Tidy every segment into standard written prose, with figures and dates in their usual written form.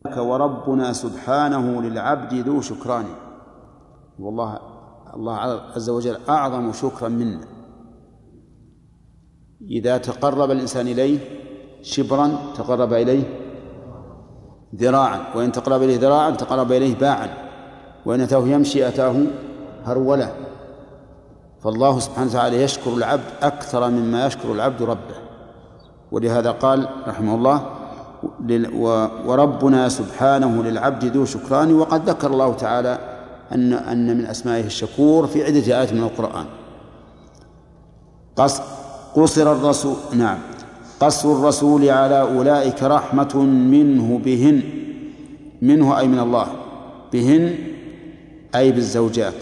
وربنا سبحانه للعبد ذو شكران. والله الله عز وجل أعظم شكرا منا. إذا تقرب الإنسان إليه شبرا تقرب إليه ذراعا، وإن تقرب إليه ذراعا تقرب إليه باعا، وإن أتاه يمشي أتاه هرولا. فالله سبحانه وتعالى يشكر العبد أكثر مما يشكر العبد ربه، ولهذا قال رحمه الله وربنا سبحانه للعبد ذو شكران. وقد ذكر الله تعالى أن من أسمائه الشكور في عدة آيات من القرآن. قصر الرسول على أولئك رحمة منه بهن، منه أي من الله، بهن أي بالزوجات،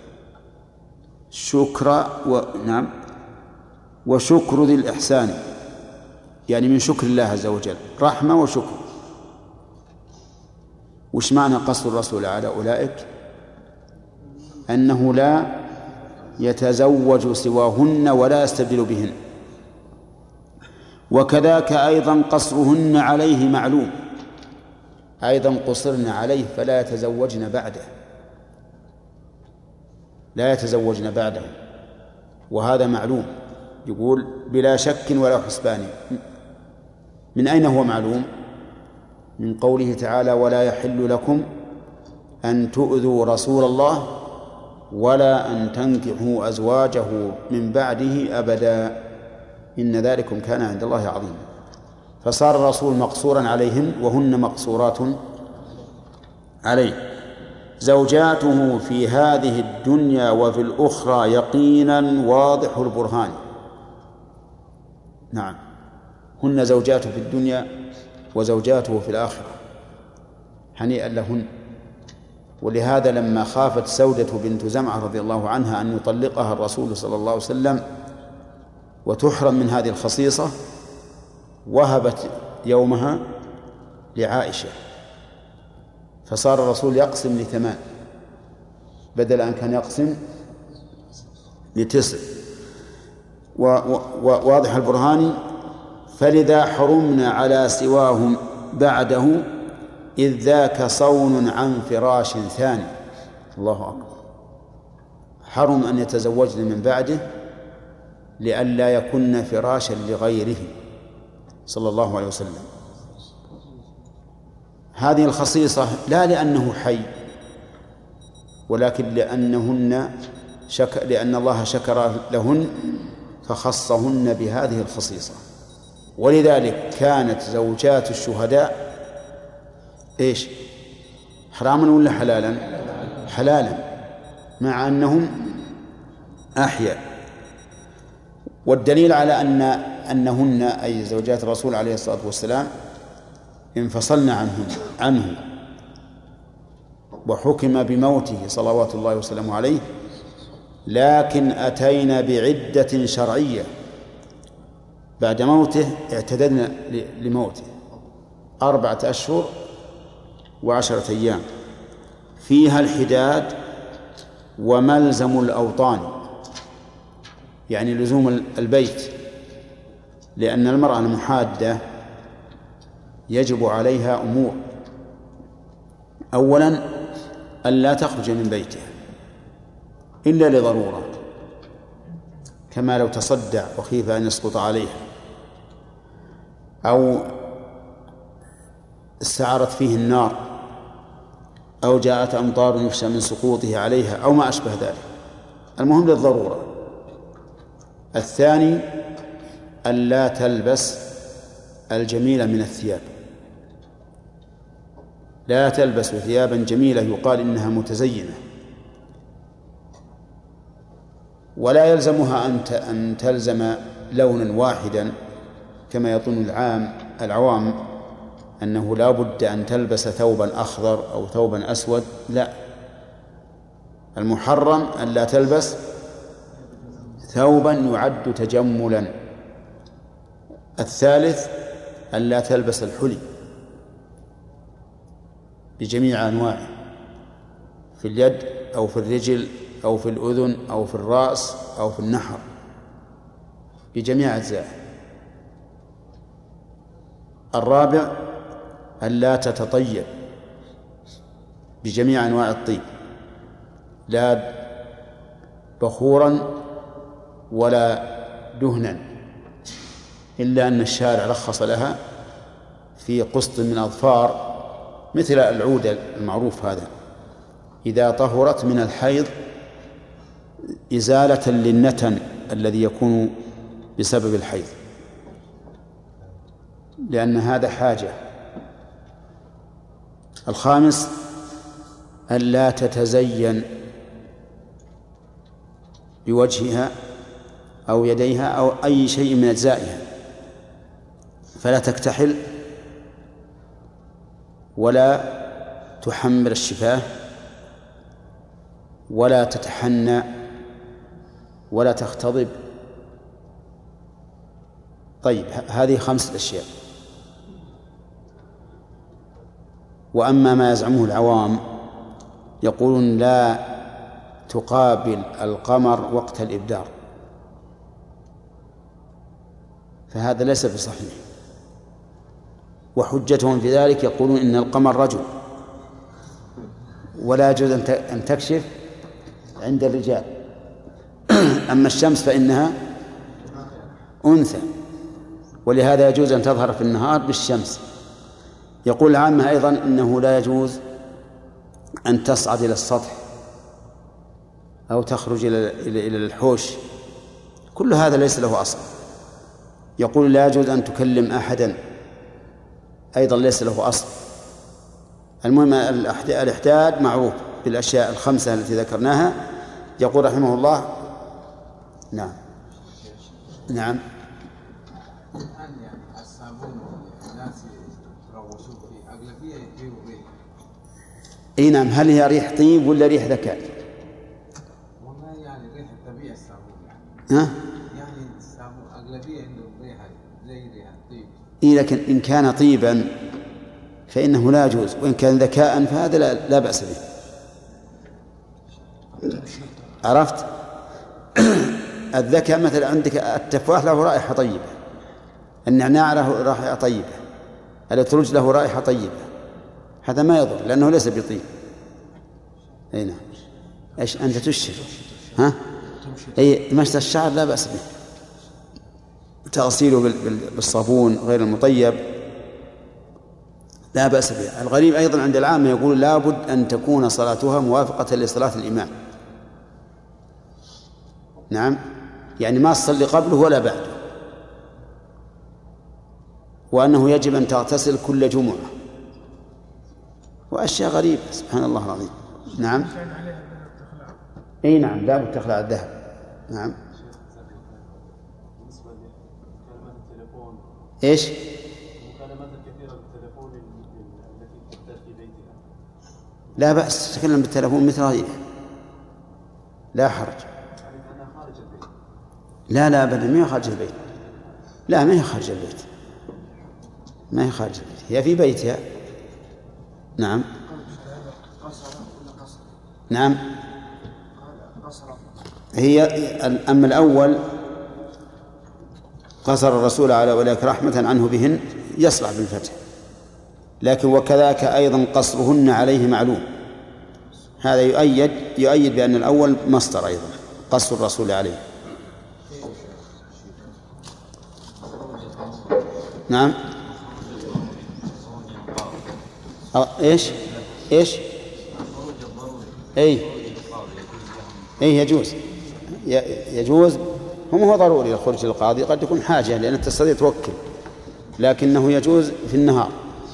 وشكر ذي الإحسان، يعني من شكر الله عز وجل، رحمة وشكر. وش معنى قصر الرسول على أولئك؟ أنه لا يتزوج سواهن ولا يستبدل بهن. وكذاك أيضا قصرهن عليه معلوم، أيضا قصرن عليه فلا يتزوجن بعده، لا يتزوجن بعده، وهذا معلوم. يقول بلا شك ولا حسبان. من أين هو معلوم؟ من قوله تعالى ولا يحل لكم أن تؤذوا رسول الله ولا أن تنكحوا أزواجه من بعده أبدا إن ذلكم كان عند الله عظيما. فصار الرسول مقصورا عليهن وهن مقصورات عليه. زوجاته في هذه الدنيا وفي الأخرى يقينا واضح البرهان. نعم، هن زوجاته في الدنيا وزوجاته في الآخرة، هنيئا لهن. ولهذا لما خافت سودة بنت زمعة رضي الله عنها أن يطلقها الرسول صلى الله عليه وسلم وتحرم من هذه الخصيصة، وهبت يومها لعائشة، فصار الرسول يقسم ل8 بدل أن كان يقسم ل9. واضح البرهان. فلذا حرمنا على سواهم بعده إذ ذاك صون عن فراش ثاني. الله أكبر. حرم أن يتزوجن من بعده لئلا يكن فراشا لغيره صلى الله عليه وسلم. هذه الخصيصة لا لأنه حي، ولكن لأن الله شكر لهن فخصهن بهذه الخصيصة. ولذلك كانت زوجات الشهداء إيش؟ حراما ولا حلالا؟ حلالا، مع أنهم أحياء. والدليل على أنهن أي زوجات الرسول عليه الصلاة والسلام انفصلنا عنه وحكم بموته صلوات الله وسلامه عليه، لكن أتينا بعدة شرعية بعد موته، اعتددنا لموته 4 أشهر و10 أيام فيها الحداد وملزم الأوطان، يعني لزوم البيت، لأن المرأة المحادة يجب عليها أمور. أولا ألا تخرج من بيتها إلا لضرورة، كما لو تصدع وخيف أن يسقط عليها، أو استعارت فيه النار، أو جاءت أمطار يخشى من سقوطه عليها، أو ما أشبه ذلك. المهم للضرورة. الثاني ألا تلبس الجميلة من الثياب، لا تلبس ثيابا جميلة يقال إنها متزينة، ولا يلزمها أن تلزم لونا واحدا كما يظن العوام أنه لا بد أن تلبس ثوبا أخضر أو ثوبا أسود. لا، المحرم أن لا تلبس ثوبا يعد تجملا. الثالث أن لا تلبس الحلي بجميع أنواعه، في اليد أو في الرجل أو في الأذن أو في الرأس أو في النحر، بجميع أجزائه. الرابع ألا تتطيب بجميع أنواع الطيب، لا بخورا ولا دهنا، إلا أن الشارع رخص لها في قسط من أظفار مثل العود المعروف هذا إذا طهرت من الحيض إزالة للنتن الذي يكون بسبب الحيض، لأن هذا حاجة. الخامس ألا تتزين بوجهها أو يديها أو أي شيء من أجزائها، فلا تكتحل ولا تحمر الشفاه ولا تتحنى ولا تختضب. طيب، هذه 5 أشياء. وأما ما يزعمه العوام يقولون لا تقابل القمر وقت الإبدار، فهذا ليس بصحيح، وحجتهم في ذلك يقولون إن القمر رجل ولا يجوز أن تكشف عند الرجال، أما الشمس فإنها أنثى ولهذا يجوز أن تظهر في النهار بالشمس. يقول العامة أيضا إنه لا يجوز أن تصعد إلى السطح أو تخرج إلى الحوش، كل هذا ليس له أصل. يقول لا يجوز أن تكلم أحدا، أيضا ليس له أصل. المهم الإحداد معروف بالأشياء ال5 التي ذكرناها. يقول رحمه الله نعم نعم اي نعم. هل هي ريح طيب ولا ريح ذكاء؟ والله يعني ريح الطبيعي الصابون ها؟ يعني الصابون أغلبية عنده ريحة زي ريح الطيب. إيه، لكن إن كان طيبا فإنه لا يجوز، وإن كان ذكاء فهذا لا بأس به. عرفت؟ الذكاء مثل عندك التفاح له رائحة طيبة، النعناع له رائحة طيبة، الأترج له رائحة طيبة، هذا ما يضر لأنه ليس بطيب. أي نعم. إيش أنت تشهر؟ ها؟ أي مشط الشعر لا بأس به، تغسيله بالصابون غير المطيب لا بأس به. الغريب أيضا عند العامة يقول لابد أن تكون صلاتها موافقة لصلاة الإمام. نعم، يعني ما تصلي قبله ولا بعده، وأنه يجب أن تغتسل كل جمعة، وأشياء غريبة سبحان الله العظيم. نعم. أي نعم، لا بد تخلع الذهب. نعم. إيش؟ المكالمات الكثيرة بالتلفون التي تحدث في بيتها لا بأس تتكلم بالتلفون مثل هذه، لا حرج. أنا خارج البيت. لا أبدا، ما هي خارج البيت. لا، ما هي خارج البيت، ما هي خارج البيت، هي في بيتها. نعم. نعم. هي أما الأول قصر الرسول على أولئك رحمة عنه بهن يصلح بالفتح، لكن وكذاك أيضا قصرهن عليه معلوم، هذا يؤيد بأن الأول مصدر أيضا قصر الرسول عليه. نعم. إيش أي يجوز. هو ضروري الخروج للقاضي، قد يكون حاجة لأن تستطيع توكل، لكنه يجوز في النهار.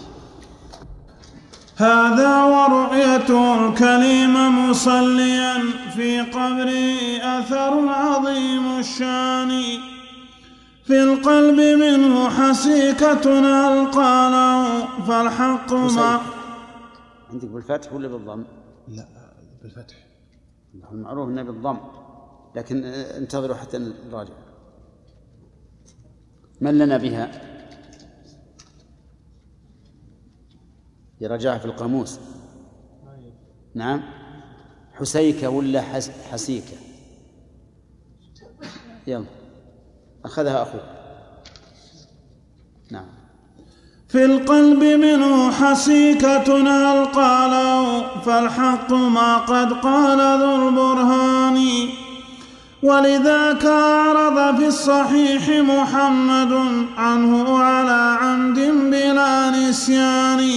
هذا ورؤية الكريم مصليا في قبره أثر عظيم الشان، في القلب منه حسيكة ألقى له فالحق ما. عندك بالفتح ولا بالضم؟ لا بالفتح. المعروف انه بالضم، لكن انتظروا حتى نراجع. من لنا بها؟ يرجع في القاموس. نعم. حسيكة ولا حسيكة؟ يلا أخذها أخوك. نعم. في القلب منه حسيكة هل قالوا فالحق ما قد قال ذو البرهان. ولذاك أعرض في الصحيح محمد عنه على عمد بلا نسيان.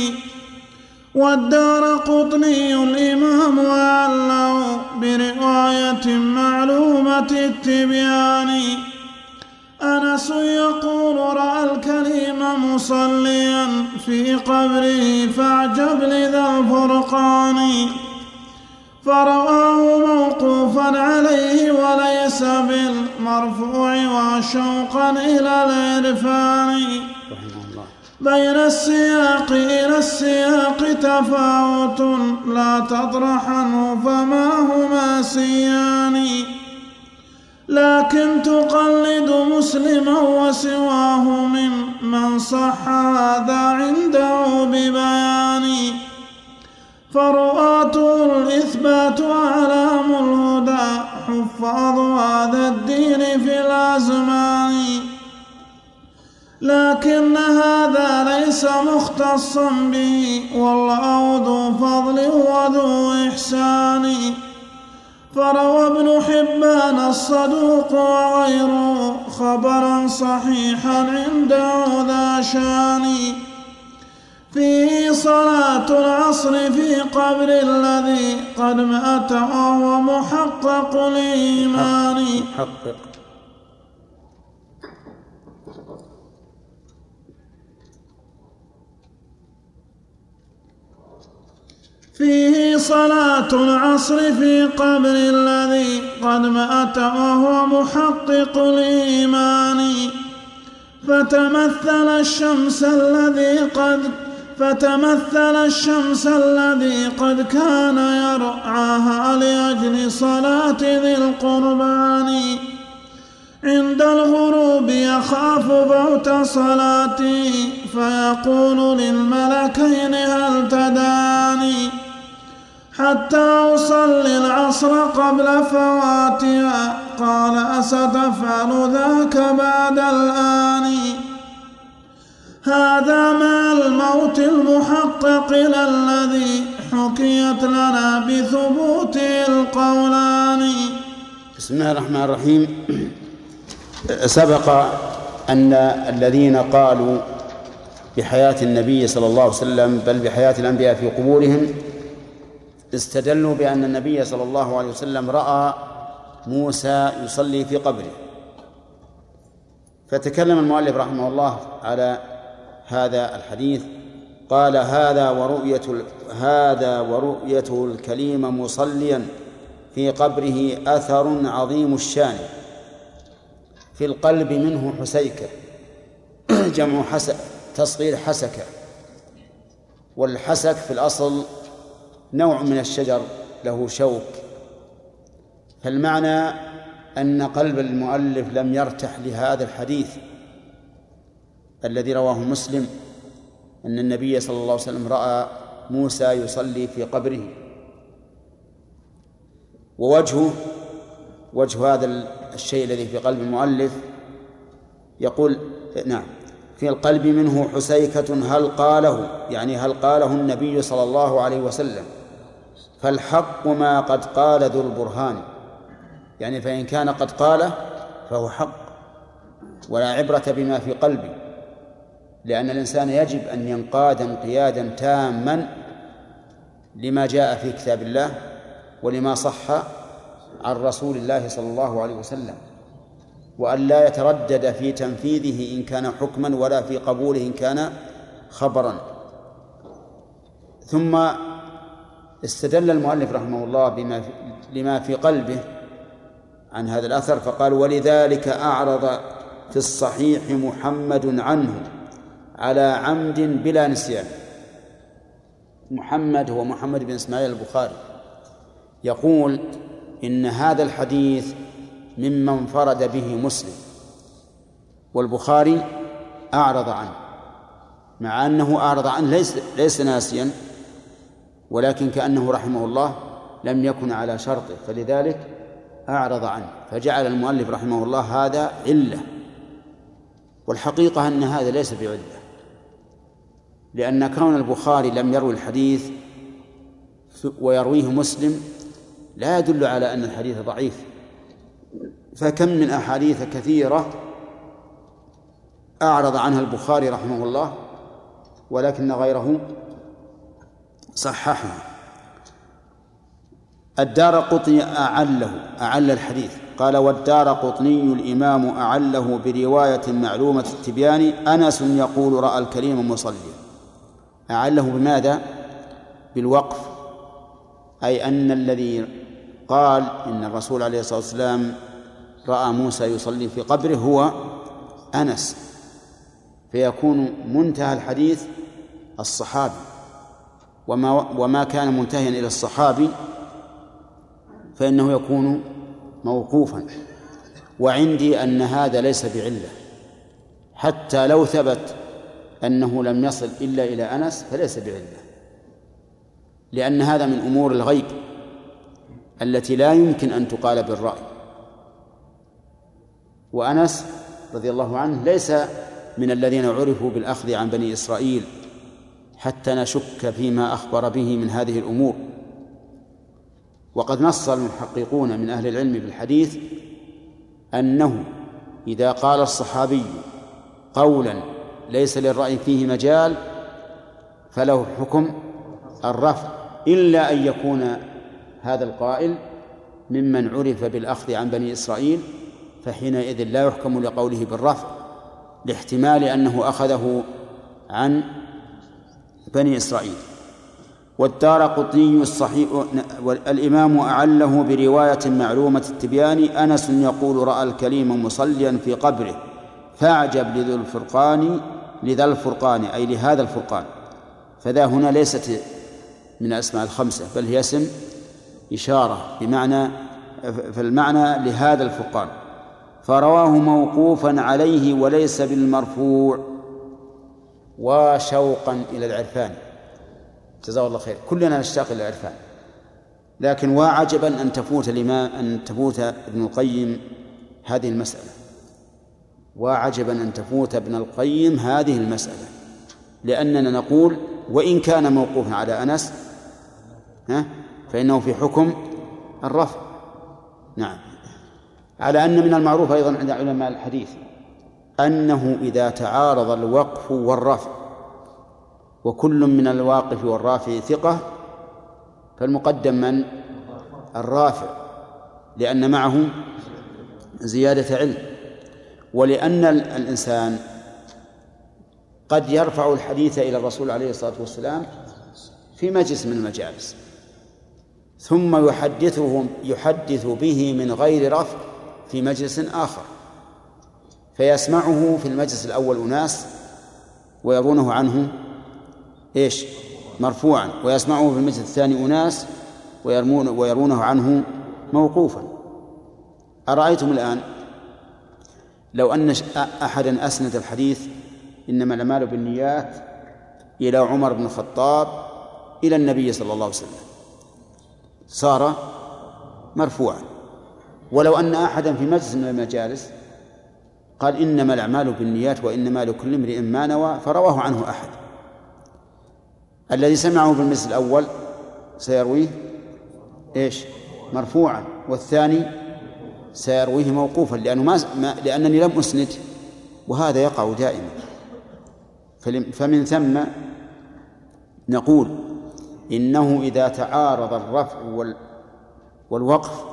والدارقطني الإمام أعله برواية معلومة التبيان. أنس يقول رأى الكريم مصليا في قبره فاعجب لذا الفرقان. فرآه موقوفا عليه وليس بالمرفوع وشوقا إلى العرفان. بين السياق إلى السياق تفاوت لا تطرحنه فما هما سيان. لكن تقلد مسلما وسواه ممن صح هذا عنده ببيان. فرؤاته الإثبات أعلام الهدى حفاظ هذا الدين في الأزمان. لكن هذا ليس مختصا به والله ذو فضل وذو إحسان. فروى ابن حبان الصدوق وغيره خبرا صحيحا عنده ذا شان. فيه صلاة العصر في قبر الذي قد مات وهو محقق الإيمان. فيه صلاة العصر في قبر الذي قد مات وهو محقق الإيمان. فتمثل الشمس الذي قد كان يرعاها لأجل صلاة ذي القربان. عند الغروب يخاف فوت صلاته فيقول للملكين هل تداني حتى أصلي العصر قبل فواتها. قال أستفعل ذاك بعد الآن. هذا مع الموت المحقق الذي حكيت لنا بثبوته القولان. بسم الله الرحمن الرحيم. سبق أن الذين قالوا بحياة النبي صلى الله عليه وسلم بل بحياة الأنبياء في قبورهم استدلوا بأن النبي صلى الله عليه وسلم رأى موسى يصلي في قبره. فتكلم المؤلف رحمه الله على هذا الحديث قال هذا ورؤيته الكليم مصليا في قبره أثر عظيم الشان. في القلب منه حسيكة جمع تصغير حسكة. والحسك في الأصل نوع من الشجر له شوك. فالمعنى أن قلب المؤلف لم يرتح لهذا الحديث الذي رواه مسلم أن النبي صلى الله عليه وسلم رأى موسى يصلي في قبره. ووجه هذا الشيء الذي في قلب المؤلف يقول نعم في القلب منه حسيكة هل قاله يعني هل قاله النبي صلى الله عليه وسلم. فالحق ما قد قال ذو البرهان يعني فإن كان قد قاله فهو حق ولا عبرة بما في قلبي. لأن الإنسان يجب أن ينقاد انقيادا تاما لما جاء في كتاب الله ولما صح عن رسول الله صلى الله عليه وسلم وأن لا يتردد في تنفيذه إن كان حكما ولا في قبوله إن كان خبرا. ثم استدل المؤلف رحمه الله لما في قلبه عن هذا الأثر فقال ولذلك أعرض في الصحيح محمد عنه على عمد بلا نسيان. محمد هو محمد بن إسماعيل البخاري يقول إن هذا الحديث ممن انفرد به مسلم والبخاري أعرض عنه مع أنه أعرض عنه ليس ناسيا ولكن كأنه رحمه الله لم يكن على شرطه فلذلك أعرض عنه فجعل المؤلف رحمه الله هذا علة. والحقيقة أن هذا ليس بعلة لأن كون البخاري لم يروي الحديث ويرويه مسلم لا يدل على أن الحديث ضعيف، فكم من أحاديث كثيرة أعرض عنها البخاري رحمه الله ولكن غيره صححها. الدارقطني أعل الحديث، قال: والدارقطني الإمام أعله برواية معلومة التبيان أنس يقول رأى الكريم مصليا. أعله بماذا؟ بالوقف، أي أن الذي قال إن الرسول عليه الصلاة والسلام رأى موسى يصلي في قبره هو أنس، فيكون منتهى الحديث الصحابي، وما كان منتهيا إلى الصحابي فإنه يكون موقوفا. وعندي أن هذا ليس بعلة، حتى لو ثبت أنه لم يصل إلا إلى أنس فليس بعلة، لأن هذا من أمور الغيب التي لا يمكن أن تقال بالرأي. وأنس رضي الله عنه ليس من الذين عرفوا بالأخذ عن بني إسرائيل حتى نشك فيما أخبر به من هذه الأمور. وقد نص المحققون من أهل العلم بالحديث أنه إذا قال الصحابي قولا ليس للرأي فيه مجال فله حكم الرفع، إلا أن يكون هذا القائل ممن عرف بالأخذ عن بني إسرائيل، فحينئذ لا يحكم لقوله بالرفع لاحتمال أنه أخذه عن بني إسرائيل. والدارقطني الصحيح الإمام أعله برواية معلومة التبيان أنس يقول رأى الكريم مصليا في قبره فأعجب لذا الفرقان أي لهذا الفرقان. فذا هنا ليست من أسماء الخمسة بل هي اسم إشارة بمعنى فالمعنى لهذا الفرقان. فرواه موقوفا عليه وليس بالمرفوع. وشوقا إلى العرفان، جزاه الله خير، كلنا نشتاق إلى العرفان، لكن وعجبا أن تفوت ابن القيم هذه المسألة، وعجبا أن تفوت ابن القيم هذه المسألة، لأننا نقول وإن كان موقوفا على أنس فإنه في حكم الرفع. نعم، على أن من المعروف أيضا عند علماء الحديث أنه إذا تعارض الوقف والرفع وكل من الواقف والرافع ثقة فالمقدم من؟ الرافع، لأن معه زيادة علم، ولأن الإنسان قد يرفع الحديث إلى الرسول عليه الصلاة والسلام في مجلس من المجالس ثم يحدث به من غير رفع في مجلس آخر، فيسمعه في المجلس الأول أناس ويرونه عنه مرفوعا، ويسمعه في المجلس الثاني أناس ويرونه عنه موقوفا. أرأيتم الآن لو أن أحدا أسند الحديث إنما الأعمال بالنيات إلى عمر بن الخطاب إلى النبي صلى الله عليه وسلم صار مرفوعا، ولو أن أحدا في مجلس من المجالس قال إنما الأعمال بالنيات وإنما لكل امرئ ما نوى فرواه عنه أحد، الذي سمعه في المجلس الأول سيرويه مرفوعا، والثاني سيرويه موقوفا لأنني لم أسند، وهذا يقع دائما. فمن ثم نقول إنه إذا تعارض الرفع والوقف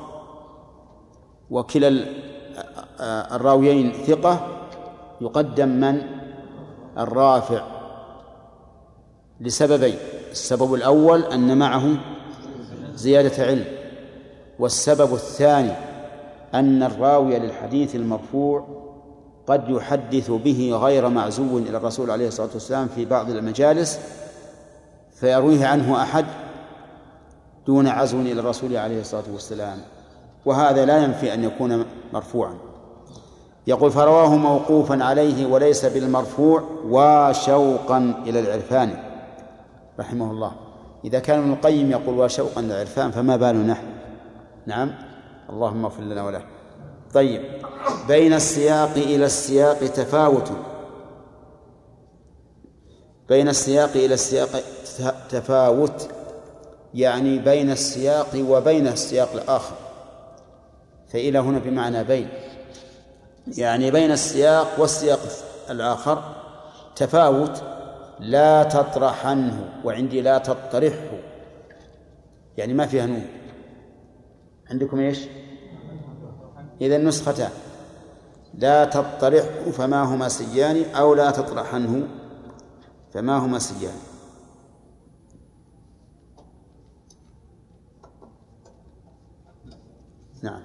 وكلا الراويين ثقة يقدم من؟ الرافع، لسببين: السبب الأول أن معه زيادة علم، والسبب الثاني أن الراوي للحديث المرفوع قد يحدث به غير معزو إلى الرسول عليه الصلاة والسلام في بعض المجالس فيرويه عنه أحد دون عزو إلى الرسول عليه الصلاة والسلام، وهذا لا ينفي أن يكون مرفوعا. يقول: فرواه موقوفا عليه وليس بالمرفوع وشوقا إلى العرفان رحمه الله. إذا كان ابن القيم يقول وشوقا إلى العرفان فما بالنا نحن؟ نعم، اللهم اغفر لنا وله. طيب، بين السياق إلى السياق تفاوت. بين السياق إلى السياق تفاوت، يعني بين السياق وبين السياق الآخر، فإلى هنا بمعنى بين، يعني بين السياق والسياق الآخر تفاوت. لا تطرحنه، وعندي لا تطرحه، يعني ما فيها نون. عندكم إيش؟ إذا النسختان لا تطرحه فما هما سيان، أو لا تطرحنه فما هما سيان. نعم.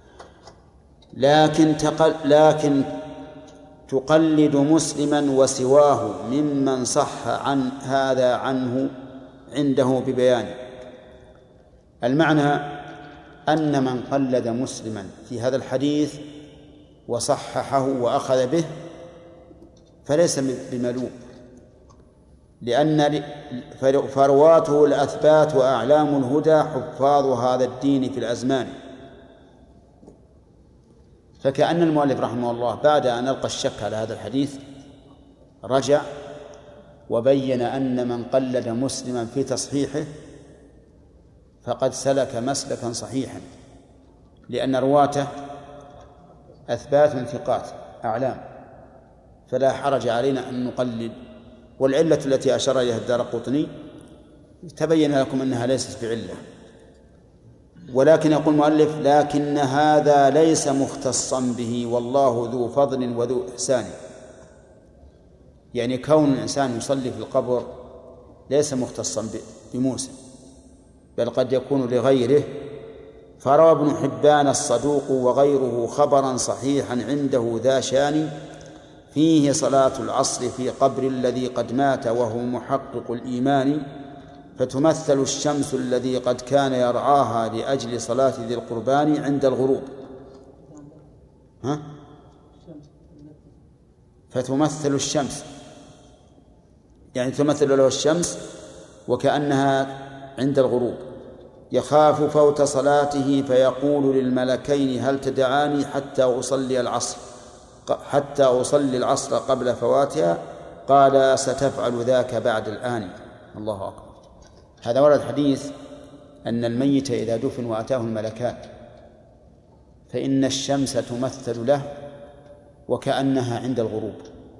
لكن تقلد مسلما وسواه ممن صح عن هذا عنه عنده ببيان. المعنى أن من قلد مسلما في هذا الحديث وصححه وأخذ به فليس بملوم، لأن فرواته الأثبات وأعلام الهدى حفاظ هذا الدين في الأزمان. فكأن المؤلف رحمه الله بعد أن ألقى الشك على هذا الحديث رجع وبين أن من قلد مسلما في تصحيحه فقد سلك مسلكا صحيحا، لأن رواته أثبات ثقات أعلام، فلا حرج علينا أن نقلد. والعلة التي أشار إليها الدارقطني تبين لكم أنها ليست بعلة، ولكن يقول المؤلف لكن هذا ليس مختصا به، والله ذو فضل وذو إحسان. يعني كون الإنسان يصلي في القبر ليس مختصا بموسى، بل قد يكون لغيره. فروى ابن حبان الصدوق وغيره خبرا صحيحا عنده ذا شان فيه صلاة العصر في قبر الذي قد مات وهو محقق الإيمان، فتمثل الشمس الذي قد كان يرعاها لأجل صلاة ذي القربان عند الغروب. فتمثل الشمس، يعني تمثل له الشمس وكأنها عند الغروب. يخاف فوت صلاته فيقول للملكين هل تدعاني حتى أصلي العصر قبل فواتها؟ قال ستفعل ذاك بعد الآن. الله أكبر. هذا ورد حديث أن الميت إذا دفن وأتاه الملكان فإن الشمس تمثل له وكأنها عند الغروب،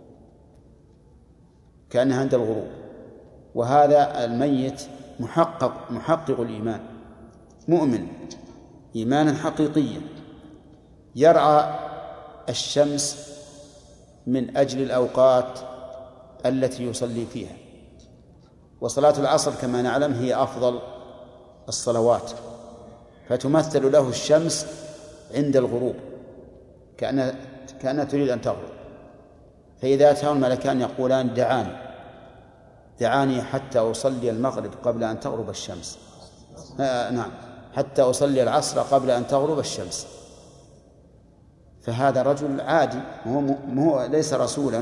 كأنها عند الغروب. وهذا الميت محقق الإيمان، مؤمن إيمانا حقيقيا، يرعى الشمس من أجل الأوقات التي يصلي فيها. وصلاة العصر كما نعلم هي أفضل الصلوات، فتمثل له الشمس عند الغروب كأنها تريد أن تغرب. فإذا أتاه الملكان يقولان دعاني حتى أصلي المغرب قبل أن تغرب الشمس، نعم، حتى أصلي العصر قبل أن تغرب الشمس. فهذا رجل عادي، هو ليس رسولا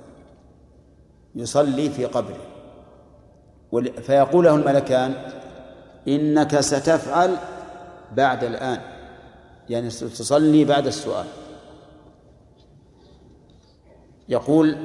يصلي في قبره. فيقول له الملكان إنك ستفعل بعد الآن، يعني تصلي بعد السؤال. يقول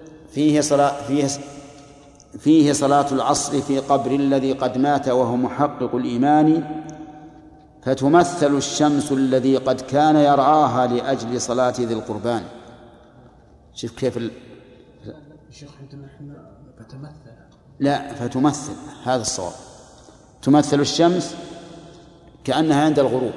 فيه صلاة العصر في قبر الذي قد مات وهو محقق الإيمان، فتمثل الشمس الذي قد كان يرعاها لأجل صلاة ذي القربان. شوف كيف الشيخ عندنا احنا فتمثل، لا فتمثل، هذا الصواب. تمثل الشمس كأنها عند الغروب،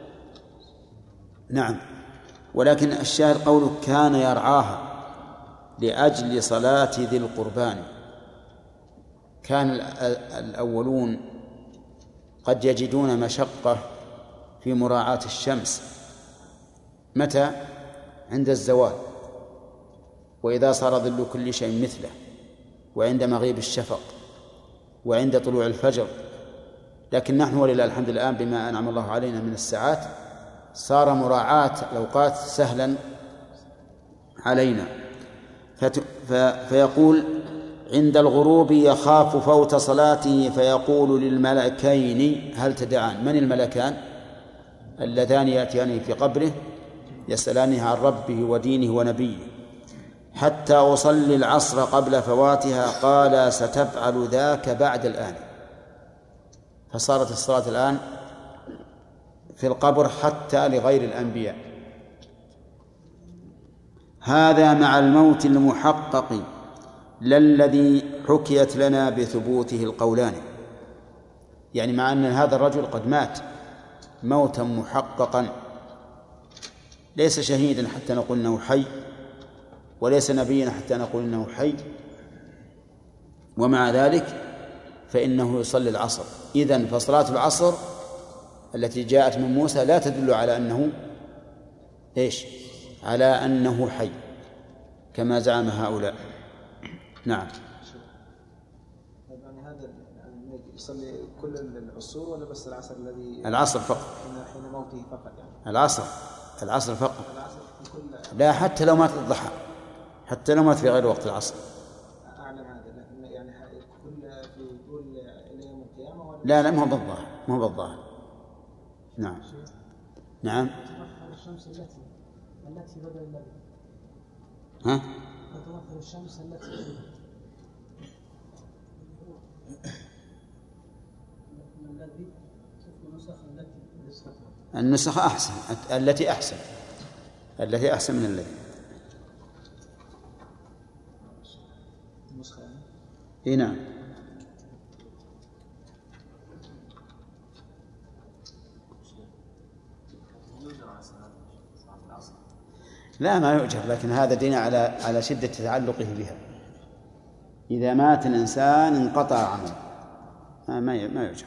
نعم، ولكن الشاهد قوله كان يرعاها لأجل صلاة ذي القربان. كان الأولون قد يجدون مشقة في مراعاة الشمس. متى؟ عند الزوال، وإذا صار ظل كل شيء مثله، وعند مغيب الشفق، وعند طلوع الفجر. لكن نحن ولله الحمد الآن بما أنعم الله علينا من الساعات صار مراعاة الأوقات سهلا علينا. فيقول عند الغروب يخاف فوت صلاته فيقول للملكين هل تدعان. من الملكان؟ اللذان يأتيان في قبره يسألانه عن ربه ودينه ونبيه. حتى أصلي العصر قبل فواتها، قال ستفعل ذاك بعد الآن. فصارت الصلاة الآن في القبر حتى لغير الأنبياء. هذا مع الموت المحقق لا الذي حكيت لنا بثبوته القولان، يعني مع أن هذا الرجل قد مات موتا محققا، ليس شهيدا حتى نقول إنه حي، وليس نبيا حتى نقول إنه حي، ومع ذلك فإنه يصلي العصر. إذن فصلاة العصر التي جاءت من موسى لا تدل على أنه على أنه حي كما زعم هؤلاء. نعم. يعني هذا يصلي كل العصور ولا بس العصر الذي العصر فقط حين موته فقط يعني؟ العصر فقط. العصر في كل لا، حتى لو مات الضحى، حتى لو مات في غير وقت العصر. أعلم هذا، لكن يعني كل إلى يوم القيامة ولا؟ لا مو بالظاهر. نعم. نعم. تتوفر الشمس التي بدأ الذي. ها؟ تتوفر الشمس التي النسخ أحسن، التي أحسن من الذي. نعم. لا ما يؤجر، لكن هذا دين على شدة تعلقه بها. إذا مات الإنسان انقطع عمله، ما يؤجر.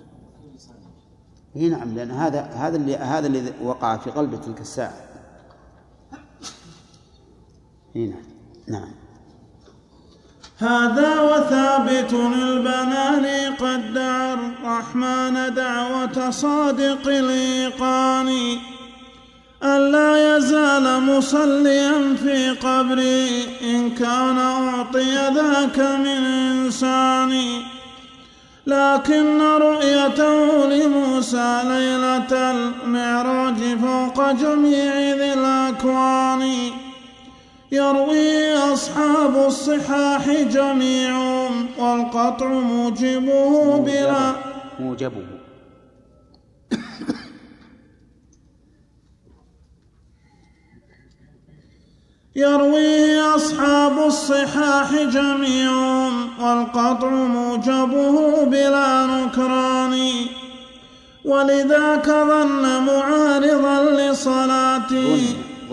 نعم، لأن هذا اللي وقع في قلب تلك الساعة. نعم. هذا وثابت البناني قد دعا الرحمن دعوة صادق الإيقان، ألا يزال مصليا في قبري إن كان أعطي ذاك من إنسان، لكن رؤيته لموسى ليلة المعراج فوق جميع ذي الأكوان، يروي أصحاب الصحاح جميعهم والقطع موجبه بلا يروي أصحاب الصحاح جميعهم والقطع موجبه بلا نكران، ولذاك ظن معارضا لصلاتي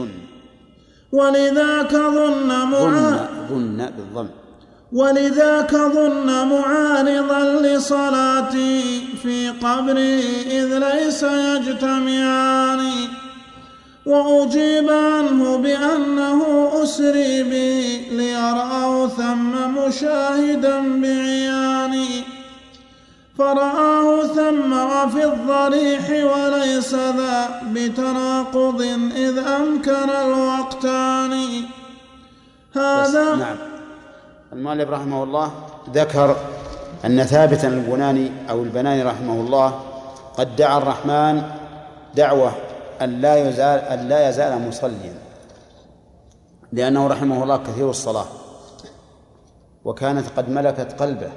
ولذاك ظن معارضا لصلاتي في قبري إذ ليس يجتمعان، وأجيب عنه بأنه أسري بي ليراه ثم مشاهدا بعياني، فرآه ثم وفي الضريح وليس ذا بتناقض إذ أمكن الوقتان. هذا نعم. المؤلف رحمه الله ذكر أن ثابتا البناني رحمه الله قد دعا الرحمن دعوة أن لا يزال مصليا، لأنه رحمه الله كثير الصلاة وكانت قد ملكت قلبه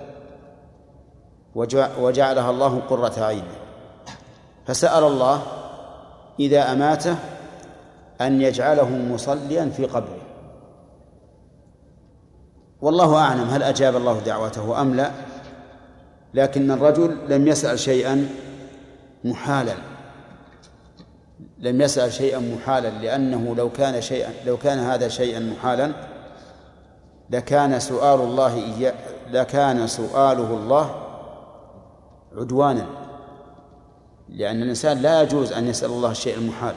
وجعلها الله قرة عينه، فسأل الله إذا أماته أن يجعله مصليا في قبره. والله أعلم هل أجاب الله دعوته أم لا، لكن الرجل لم يسأل شيئا محالا، لأنه لو كان هذا شيئا محالا لكان سؤاله الله عدوانا، لأن الإنسان لا يجوز أن يسأل الله الشيء المحال.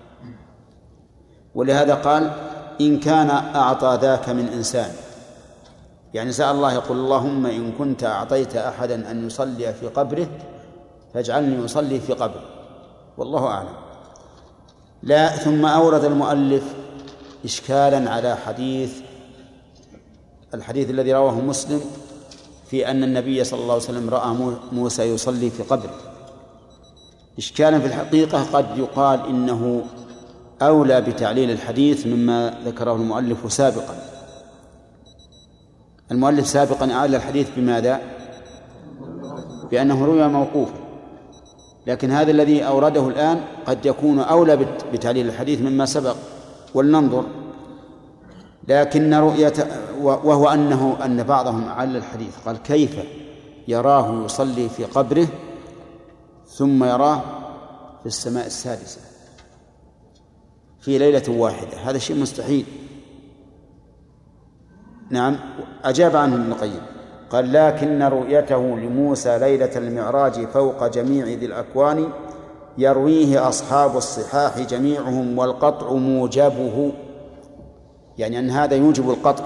ولهذا قال إن كان أعطى ذاك من إنسان، يعني سأل الله يقول اللهم إن كنت أعطيت أحدا أن يصلي في قبره فاجعلني أصلي في قبره، والله أعلم. لا. ثم أورد المؤلف إشكالا على الحديث الذي رواه مسلم في أن النبي صلى الله عليه وسلم رأى موسى يصلي في قبره. إشكالا في الحقيقة قد يقال إنه أولى بتعليل الحديث مما ذكره المؤلف سابقا. المؤلف سابقا أعلل الحديث بماذا؟ بأنه روى موقوفا، لكن هذا الذي أورده الآن قد يكون أولى بتعليل الحديث مما سبق، ولننظر. لكن رؤية، وهو أن بعضهم علل الحديث قال: كيف يراه يصلي في قبره ثم يراه في السماء السادسة في ليلة واحدة؟ هذا شيء مستحيل. نعم، أجاب عنه ابن القيم قال: لكن رؤيته لموسى ليلة المعراج فوق جميع ذي الأكوان يرويه أصحاب الصحاح جميعهم والقطع موجبه، يعني أن هذا يوجب القطع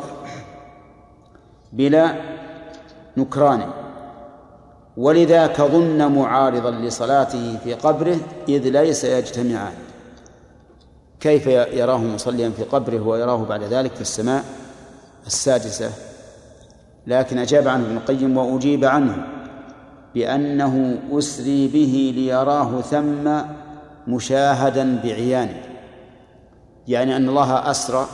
بلا نكران، ولذاك ظن معارضا لصلاته في قبره إذ ليس يجتمعان. كيف يراه مصليا في قبره ويراه بعد ذلك في السماء السادسة؟ لكن أجاب عنه ابن القيم وأجيب عنه بأنه أسري به ليراه ثم مشاهدا بعيانه، يعني أن الله أسرى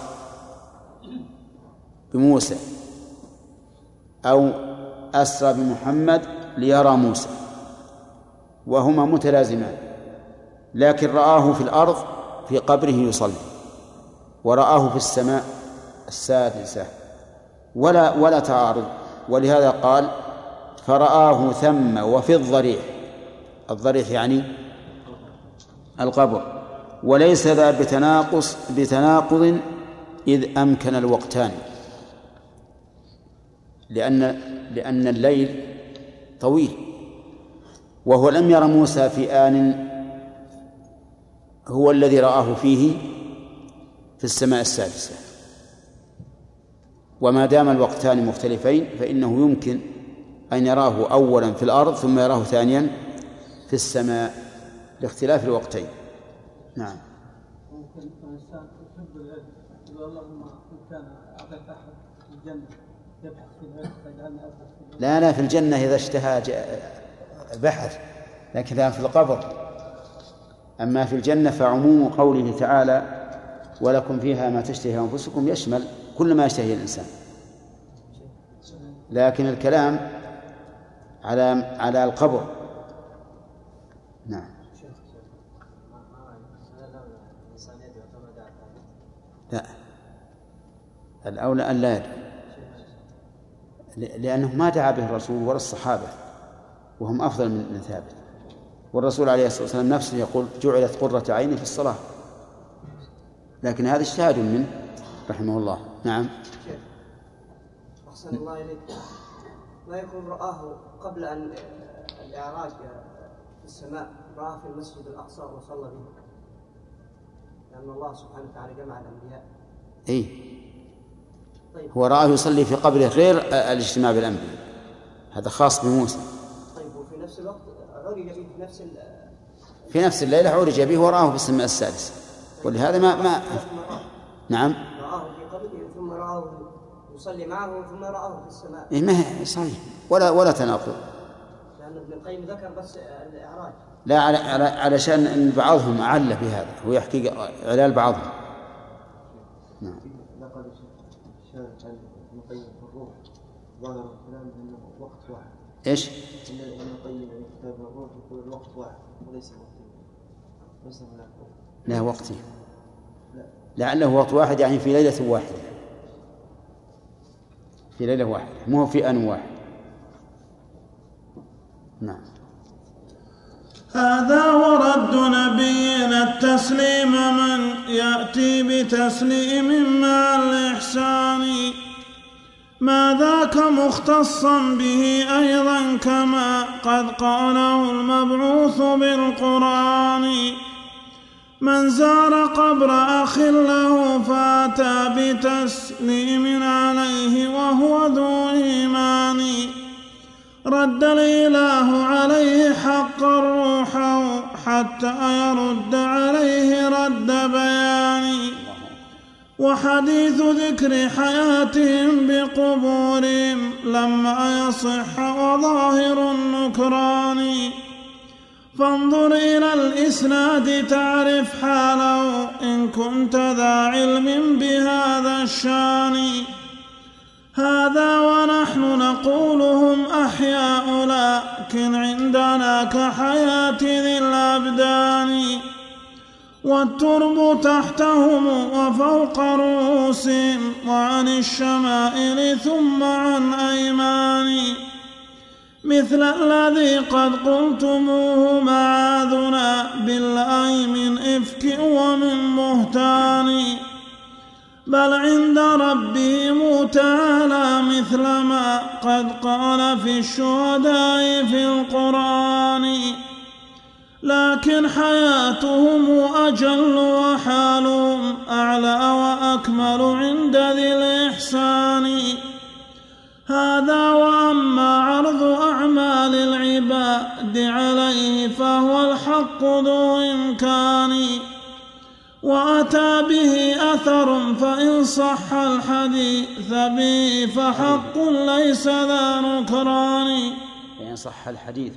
بموسى أو أسرى بمحمد ليرى موسى، وهما متلازمان، لكن رآه في الأرض في قبره يصلي، ورآه في السماء السادسة ولا تعارض. ولهذا قال: فرآه ثم وفي الضريح. الضريح يعني القبر، وليس ذا بتناقض إذ أمكن الوقتان، لأن الليل طويل، وهو لم ير موسى في آن هو الذي رآه فيه في السماء السادسة. وما دام الوقتان مختلفين فإنه يمكن أن يراه أولا في الأرض ثم يراه ثانيا في السماء لاختلاف الوقتين. نعم. ممكن الإنسان يحب العلم، يقول اللهم إن كان أعطيت أحد في الجنة يبحث في العلم فاجعلني أبحث في العلم. لا، في الجنة إذا اشتهى بحث، لكن في القبر. أما في الجنة فعموم قوله تعالى: ولكم فيها ما تشتهي أنفسكم يشمل كل ما يشتهي الإنسان، لكن الكلام على القبر. نعم. لا، الأولى أن لا يدعو، لأنه ما دعا به الرسول ولا الصحابة، وهم أفضل من ثابت. والرسول عليه الصلاة والسلام نفسه يقول: جعلت قرة عيني في الصلاة. لكن هذا اجتهاد منه رحمه الله. نعم. أحسن الله إليك. ما يكون رآه قبل أن الإعراج في السماء، رآه في المسجد الأقصى وصلى به، لأن الله سبحانه وتعالى جمع الأنبياء. إيه. طيب. هو رآه يصلي في قبره غير الاجتماع بالأنبياء، هذا خاص بموسى. طيب، وفي نفس الوقت عرج به في نفس الليلة عرج به ورآه في السماء السادسة، ولهذا ما نعم. رآه في قبره ثم رآه يصلي معه ثم رآه في السماء. إيه، ما هي صحيح ولا تناقض، لأن ابن القيم ذكر بس الإعراج. لا، علشان أن بعضهم أعل بهذا، هو يحكي علال بعضهم. نعم. نقل الشارع عن ابن القيم في الروح ظاهر الكلام أنه وقت واحد. إيش؟ إن ابن القيم في كتاب الروح يقول الوقت واحد وليس وقتين، ليس هناك وقت. لا، وقتين، لعله وقت واحد، يعني في ليلة واحدة، في ليلة واحدة، مو في آن واحد. نعم. هذا ورد نبينا التسليم من يأتي بتسليم مع الإحسان، ما ذاك مختصا به أيضا كما قد قاله المبعوث بالقرآن. من زار قبر أخ له فأتى بتسليم عليه وهو ذو إيمان، رد الإله عليه حق الروح حتى يرد عليه رد بيان. وحديث ذكر حياتهم بقبورهم لما يصح وظاهر النكران، فانظر إلى الإسناد تعرف حاله إن كنت ذا علم بهذا الشان. هذا ونحن نقولهم أحياء لكن عندنا كحياة ذي الأبدان. والترب تحتهم وفوق رؤوسهم وعن الشمائل ثم عن أيمان. مثل الذي قد قلتموه معاذنا بالله من إفك ومن بهتان. بل عند ربهم تعالى مثل ما قد قال في الشهداء في القرآن. لكن حياتهم أجل وحالهم أعلى وأكمل عند ذي الإحسان. هذا وأما عرض أعمال العباد عليه فهو الحق ذو إمكان. وأتى به أثر فإن صح الحديث به فحق ليس ذا نكران. فإن صح الحديث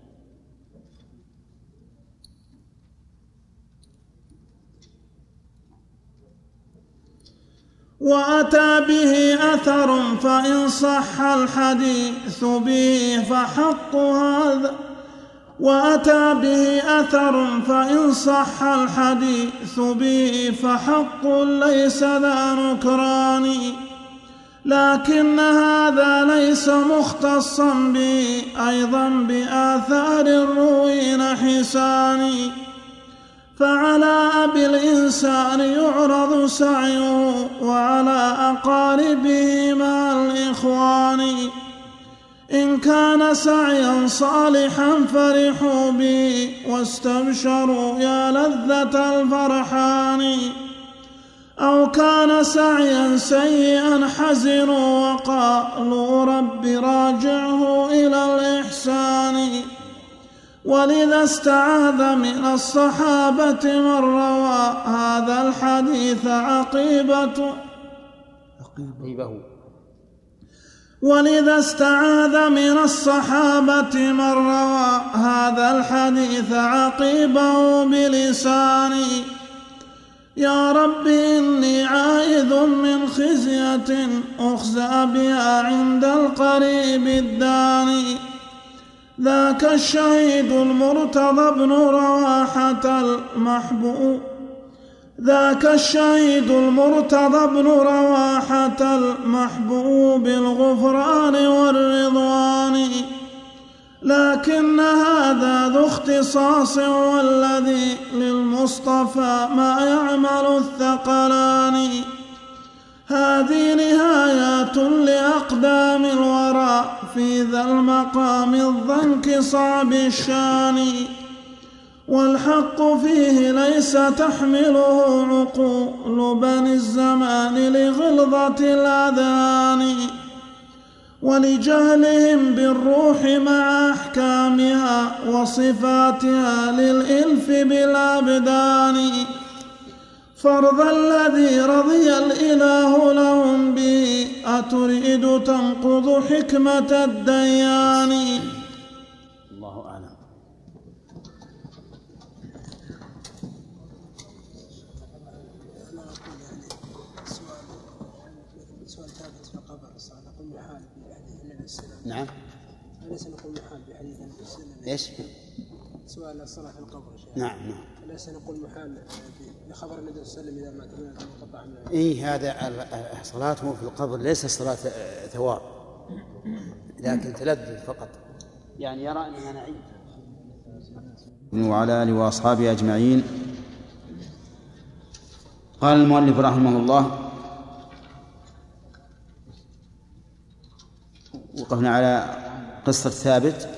وأتى به أثر فإن صح الحديث به فحق هذا. وأتى به أثر فإن صح الحديث به فحق ليس ذا نكران. لكن هذا ليس مختصا به أيضا بآثار الروين حسان. فعلى أبي الإنسان يعرض سعيه وعلى أقاربه مع الإخوان. إن كان سعيا صالحا فرحوا به واستبشروا يا لذة الفرحان. أو كان سعيا سيئا حزنوا وقالوا رب راجعه إلى الإحسان. ولذا استعاذ من الصحابة من روى هذا الحديث ولذا استعاذ من الصحابة من روى هذا الحديث عقيبه بلساني. يا رب إني عائذ من خزية أخزى بها عند القريب الداني. ذاك الشهيد المرتضى بن رواحة المحبوب الغفران والرضوان. لكن هذا ذو اختصاص والذي للمصطفى ما يعمل الثقلان. هذه نهايات لأقدام الورى في ذا المقام الضنك صعب الشان. والحق فيه ليس تحمله عقول بني الزمان لغلظة الأذهان ولجهلهم بالروح مع أحكامها وصفاتها للإلف بالأبدان. فرض الذي رضي الإله لهم به أتريد تنقض حكمة الديان. الله أعلم. سؤال ثابت في القبر الصلاة نقول محال بحديث النبي صلى الله عليه وسلم. نعم. أليس نقول محال بحديث النبي صلى الله عليه وسلم؟ إيش؟ سؤال الصلاة في القبر شيء. نعم. أليس نقول محال بخبر النبي صلى الله عليه وسلم إذا مات من المنقطع من إيه هذا صلاته في القبر ليس صلاة ثواب لكن تلذذ فقط، يعني يرى أنها نعيم. وعلى آله وأصحابه أجمعين. قال المؤلف رحمه الله: وقفنا على قصة ثابت.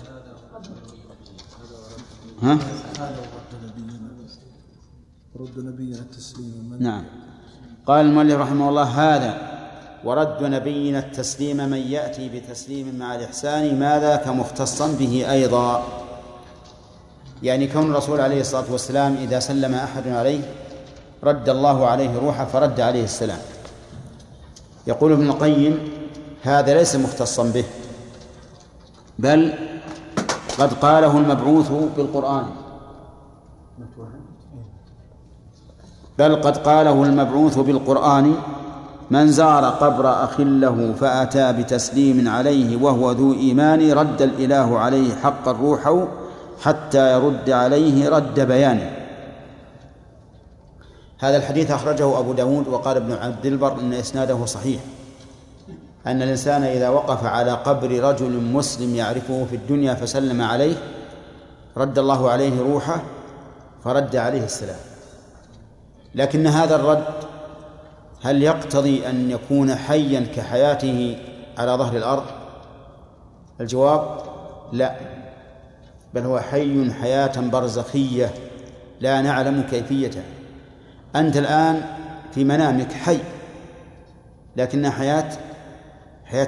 ها؟ رد نبينا التسليم. نعم. قال المؤلف رحمه الله: هذا ورد نبينا التسليم من يأتي بتسليم مع الإحسان ما ذاك مختصا به أيضا. يعني كون الرسول عليه الصلاة والسلام إذا سلم أحد عليه رد الله عليه روحه فرد عليه السلام. يقول ابن القيم: هذا ليس مختصا به، بل قد قاله المبعوث بالقرآن، بل قد قاله المبعوث بالقرآن: من زار قبر أخ له فأتى بتسليم عليه وهو ذو إيمان رد الإله عليه حقا روحه حتى يرد عليه رد بيانه. هذا الحديث أخرجه أبو داود، وقال ابن عبد البر إن إسناده صحيح، أن الإنسان إذا وقف على قبر رجل مسلم يعرفه في الدنيا فسلم عليه رد الله عليه روحه فرد عليه السلام. لكن هذا الرد هل يقتضي أن يكون حيا كحياته على ظهر الأرض؟ الجواب لا، بل هو حي حياة برزخية لا نعلم كيفيتها. أنت الآن في منامك حي، لكنها حياة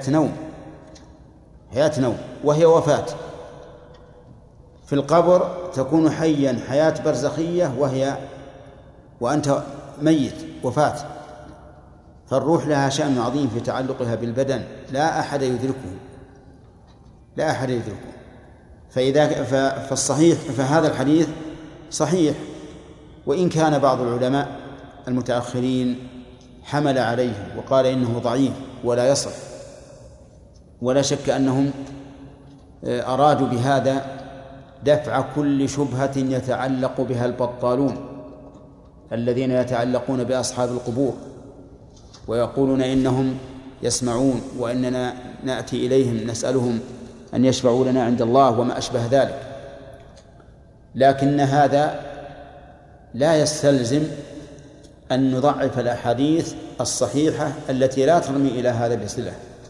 نوم، وهي وفاة. في القبر تكون حيا حياة برزخية وأنت ميت وفاة. فالروح لها شأن عظيم في تعلقها بالبدن لا أحد يدركه. فالصحيح فهذا الحديث صحيح، وإن كان بعض العلماء المتأخرين حمل عليه وقال إنه ضعيف ولا يصح، ولا شك أنهم أرادوا بهذا دفع كل شبهة يتعلق بها البطالون الذين يتعلقون بأصحاب القبور ويقولون إنهم يسمعون وإننا نأتي إليهم نسألهم أن يشفعوا لنا عند الله وما أشبه ذلك. لكن هذا لا يستلزم أن نضعف الأحاديث الصحيحة التي لا ترمي إلى هذا بصلة.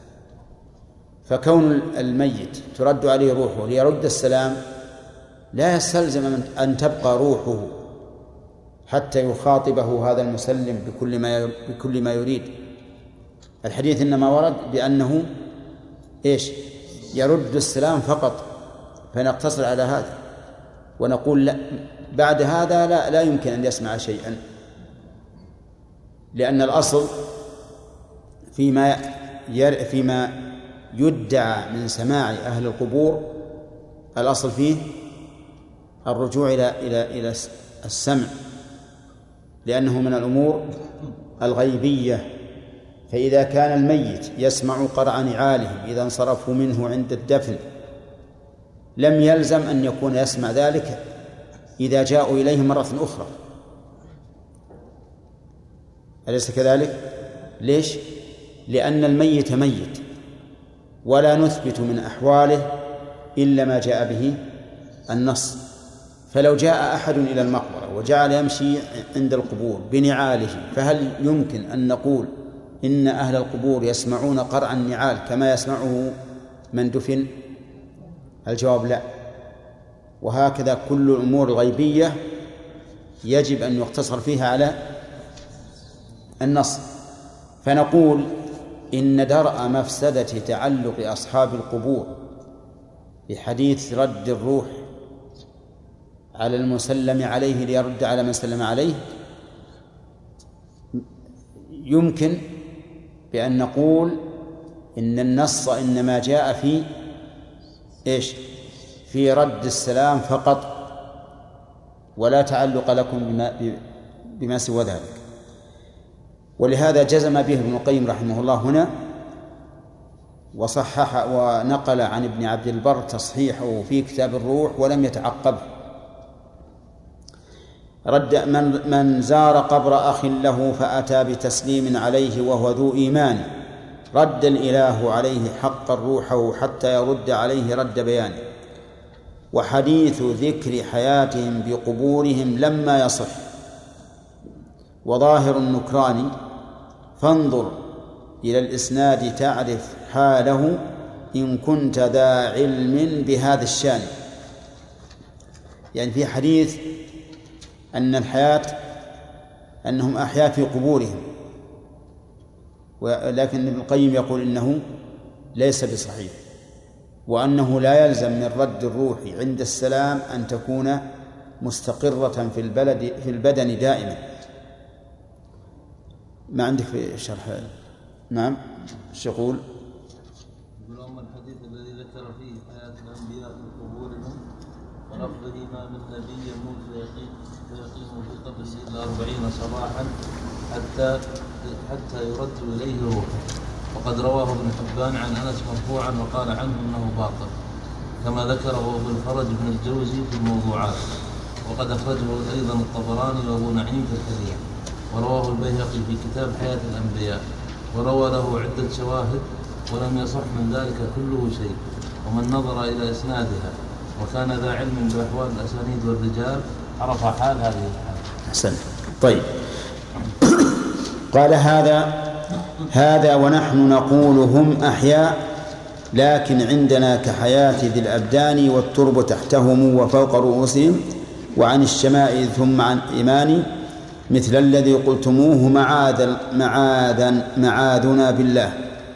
فكون الميت ترد عليه روحه ليرد السلام لا يستلزم أن تبقى روحه حتى يخاطبه هذا المسلم بكل ما يريد. الحديث إنما ورد بأنه يرد السلام فقط، فنقتصر على هذا ونقول لا، بعد هذا لا يمكن أن يسمع شيئا، لأن الأصل فيما يدعى من سماع أهل القبور الأصل فيه الرجوع إلى السمع، لأنه من الأمور الغيبية. فإذا كان الميت يسمع قرع نعالهم إذا انصرفوا منه عند الدفن لم يلزم أن يكون يسمع ذلك إذا جاءوا إليه مرة أخرى. أليس كذلك؟ ليش؟ لأن الميت ميت ولا نثبت من أحواله إلا ما جاء به النص. فلو جاء أحد إلى المقبرة وجعل يمشي عند القبور بنعاله فهل يمكن أن نقول إن أهل القبور يسمعون قرع النعال كما يسمعه من دفن؟ الجواب لا. وهكذا كل الأمور الغيبية يجب أن يقتصر فيها على النص. فنقول إن درء مفسدة تعلق أصحاب القبور بحديث رد الروح على المسلم عليه ليرد على من سلم عليه يمكن بأن نقول إن النص إنما جاء في رد السلام فقط، ولا تعلق لكم بما سوى ذلك. ولهذا جزم به ابن القيم رحمه الله هنا، وصحح ونقل عن ابن عبد البر تصحيحه في كتاب الروح ولم يتعقبه. رد من زار قبر أخ له فأتى بتسليم عليه وهو ذو إيمان رد الإله عليه حقا روحه حتى يرد عليه رد بيانه. وحديث ذكر حياتهم بقبورهم لما يصح وظاهر النكران فانظر إلى الإسناد تعرف حاله إن كنت ذا علم بهذا الشان. يعني في حديث أن الحياة أنهم أحياء في قبورهم، ولكن ابن القيم يقول إنه ليس بصحيح، وأنه لا يلزم من رد الروح عند السلام أن تكون مستقرة في البدن دائما. ما عندك في الشرح؟ نعم، ايش يقول؟ أما الحديث الذي ذكر فيه حياة الأنبياء من قبورهم ولفظه ما من نبي يموت فيقيم في قبره إلا 40 صباحا حتى يرد إليه روحه، وقد رواه ابن حبان عن أنس مرفوعا وقال عنه أنه باطل، كما ذكره ابن الفرج بن الجوزي في الموضوعات، وقد أخرجه أيضا الطبراني وأبو نعيم في الحديث، ورواه البيهقي في كتاب حياة الأنبياء، وروى له عدة شواهد ولم يصح من ذلك كله شيء. ومن نظر إلى إسنادها وكان ذا علم بأحوال الأسانيد والرجال عرف حال هذه الحال. أحسن. طيب، قال هذا ونحن نقول هم أحياء لكن عندنا كحياة ذي الأبدان والترب تحتهم وفوق رؤوسهم وعن الشمائل ثم عن إيمان مثل الذي قلتموه معاذنا بالله.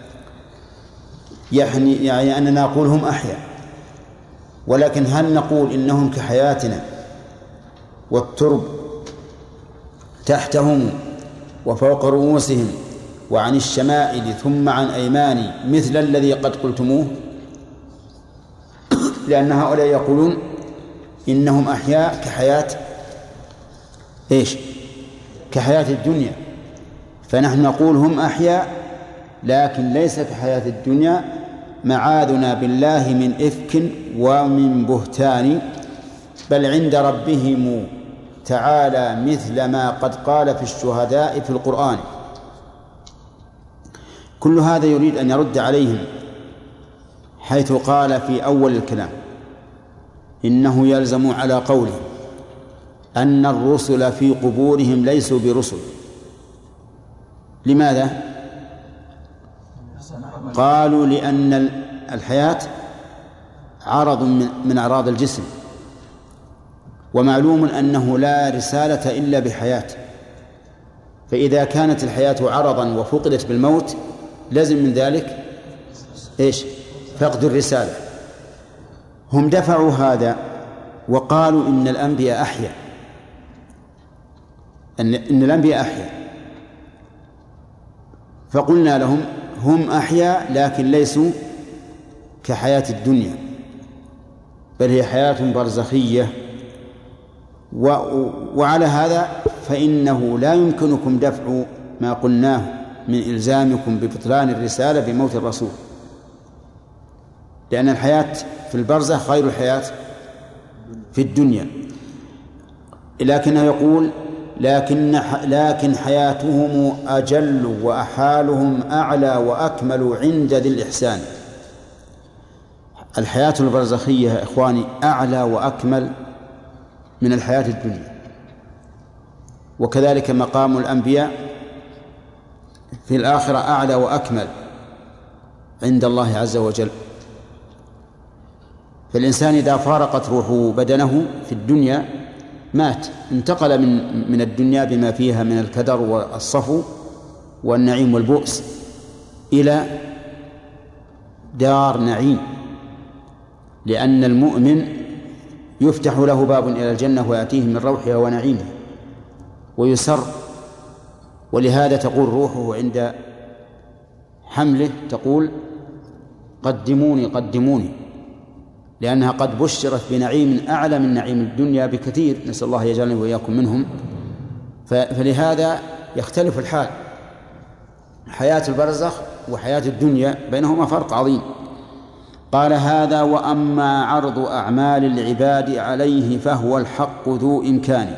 يعني أننا نقول هم أحياء، ولكن هل نقول إنهم كحياتنا والترب تحتهم وفوق رؤوسهم وعن الشمائل ثم عن أيمان مثل الذي قد قلتموه؟ لأن هؤلاء يقولون إنهم أحياء كحياة كحياة الدنيا، فنحن نقول هم أحياء لكن ليس كحياة الدنيا، معاذنا بالله من إفك ومن بهتان، بل عند ربهم تعالى مثل ما قد قال في الشهداء في القرآن. كل هذا يريد أن يرد عليهم، حيث قال في أول الكلام إنه يلزم على قولهم أن الرسل في قبورهم ليسوا برسل. لماذا؟ قالوا لأن الحياة عرض من أعراض الجسم، ومعلوم أنه لا رسالة إلا بحياة، فإذا كانت الحياة عرضا وفقدت بالموت لازم من ذلك فقد الرسالة. هم دفعوا هذا وقالوا إن الأنبياء أحياء، إن الأنبياء أحياء، فقلنا لهم هم أحياء لكن ليسوا كحياة الدنيا، بل هي حياة برزخية. وعلى هذا فإنه لا يمكنكم دفع ما قلناه من إلزامكم ببطلان الرسالة بموت الرسول، لأن الحياة في البرزخ غير الحياة في الدنيا. لكنه يقول لكن حياتهم أجل وأحالهم أعلى وأكمل عند ذي الإحسان. الحياة البرزخية يا إخواني أعلى وأكمل من الحياة الدنيا، وكذلك مقام الأنبياء في الآخرة أعلى وأكمل عند الله عز وجل. فالإنسان إذا فارقت روحه بدنه في الدنيا مات، انتقل من الدنيا بما فيها من الكدر والصفو والنعيم والبؤس إلى دار نعيم، لأن المؤمن يفتح له باب إلى الجنة ويأتيه من روحها ونعيمها ويسر. ولهذا تقول روحه عند حمله تقول قدموني قدموني، لأنها قد بشرت بنعيم أعلى من نعيم الدنيا بكثير، نسأل الله يجعلني وإياكم منهم. فلهذا يختلف الحال، حياة البرزخ وحياة الدنيا بينهما فرق عظيم. قال هذا وأما عرض أعمال العباد عليه فهو الحق ذو إمكان،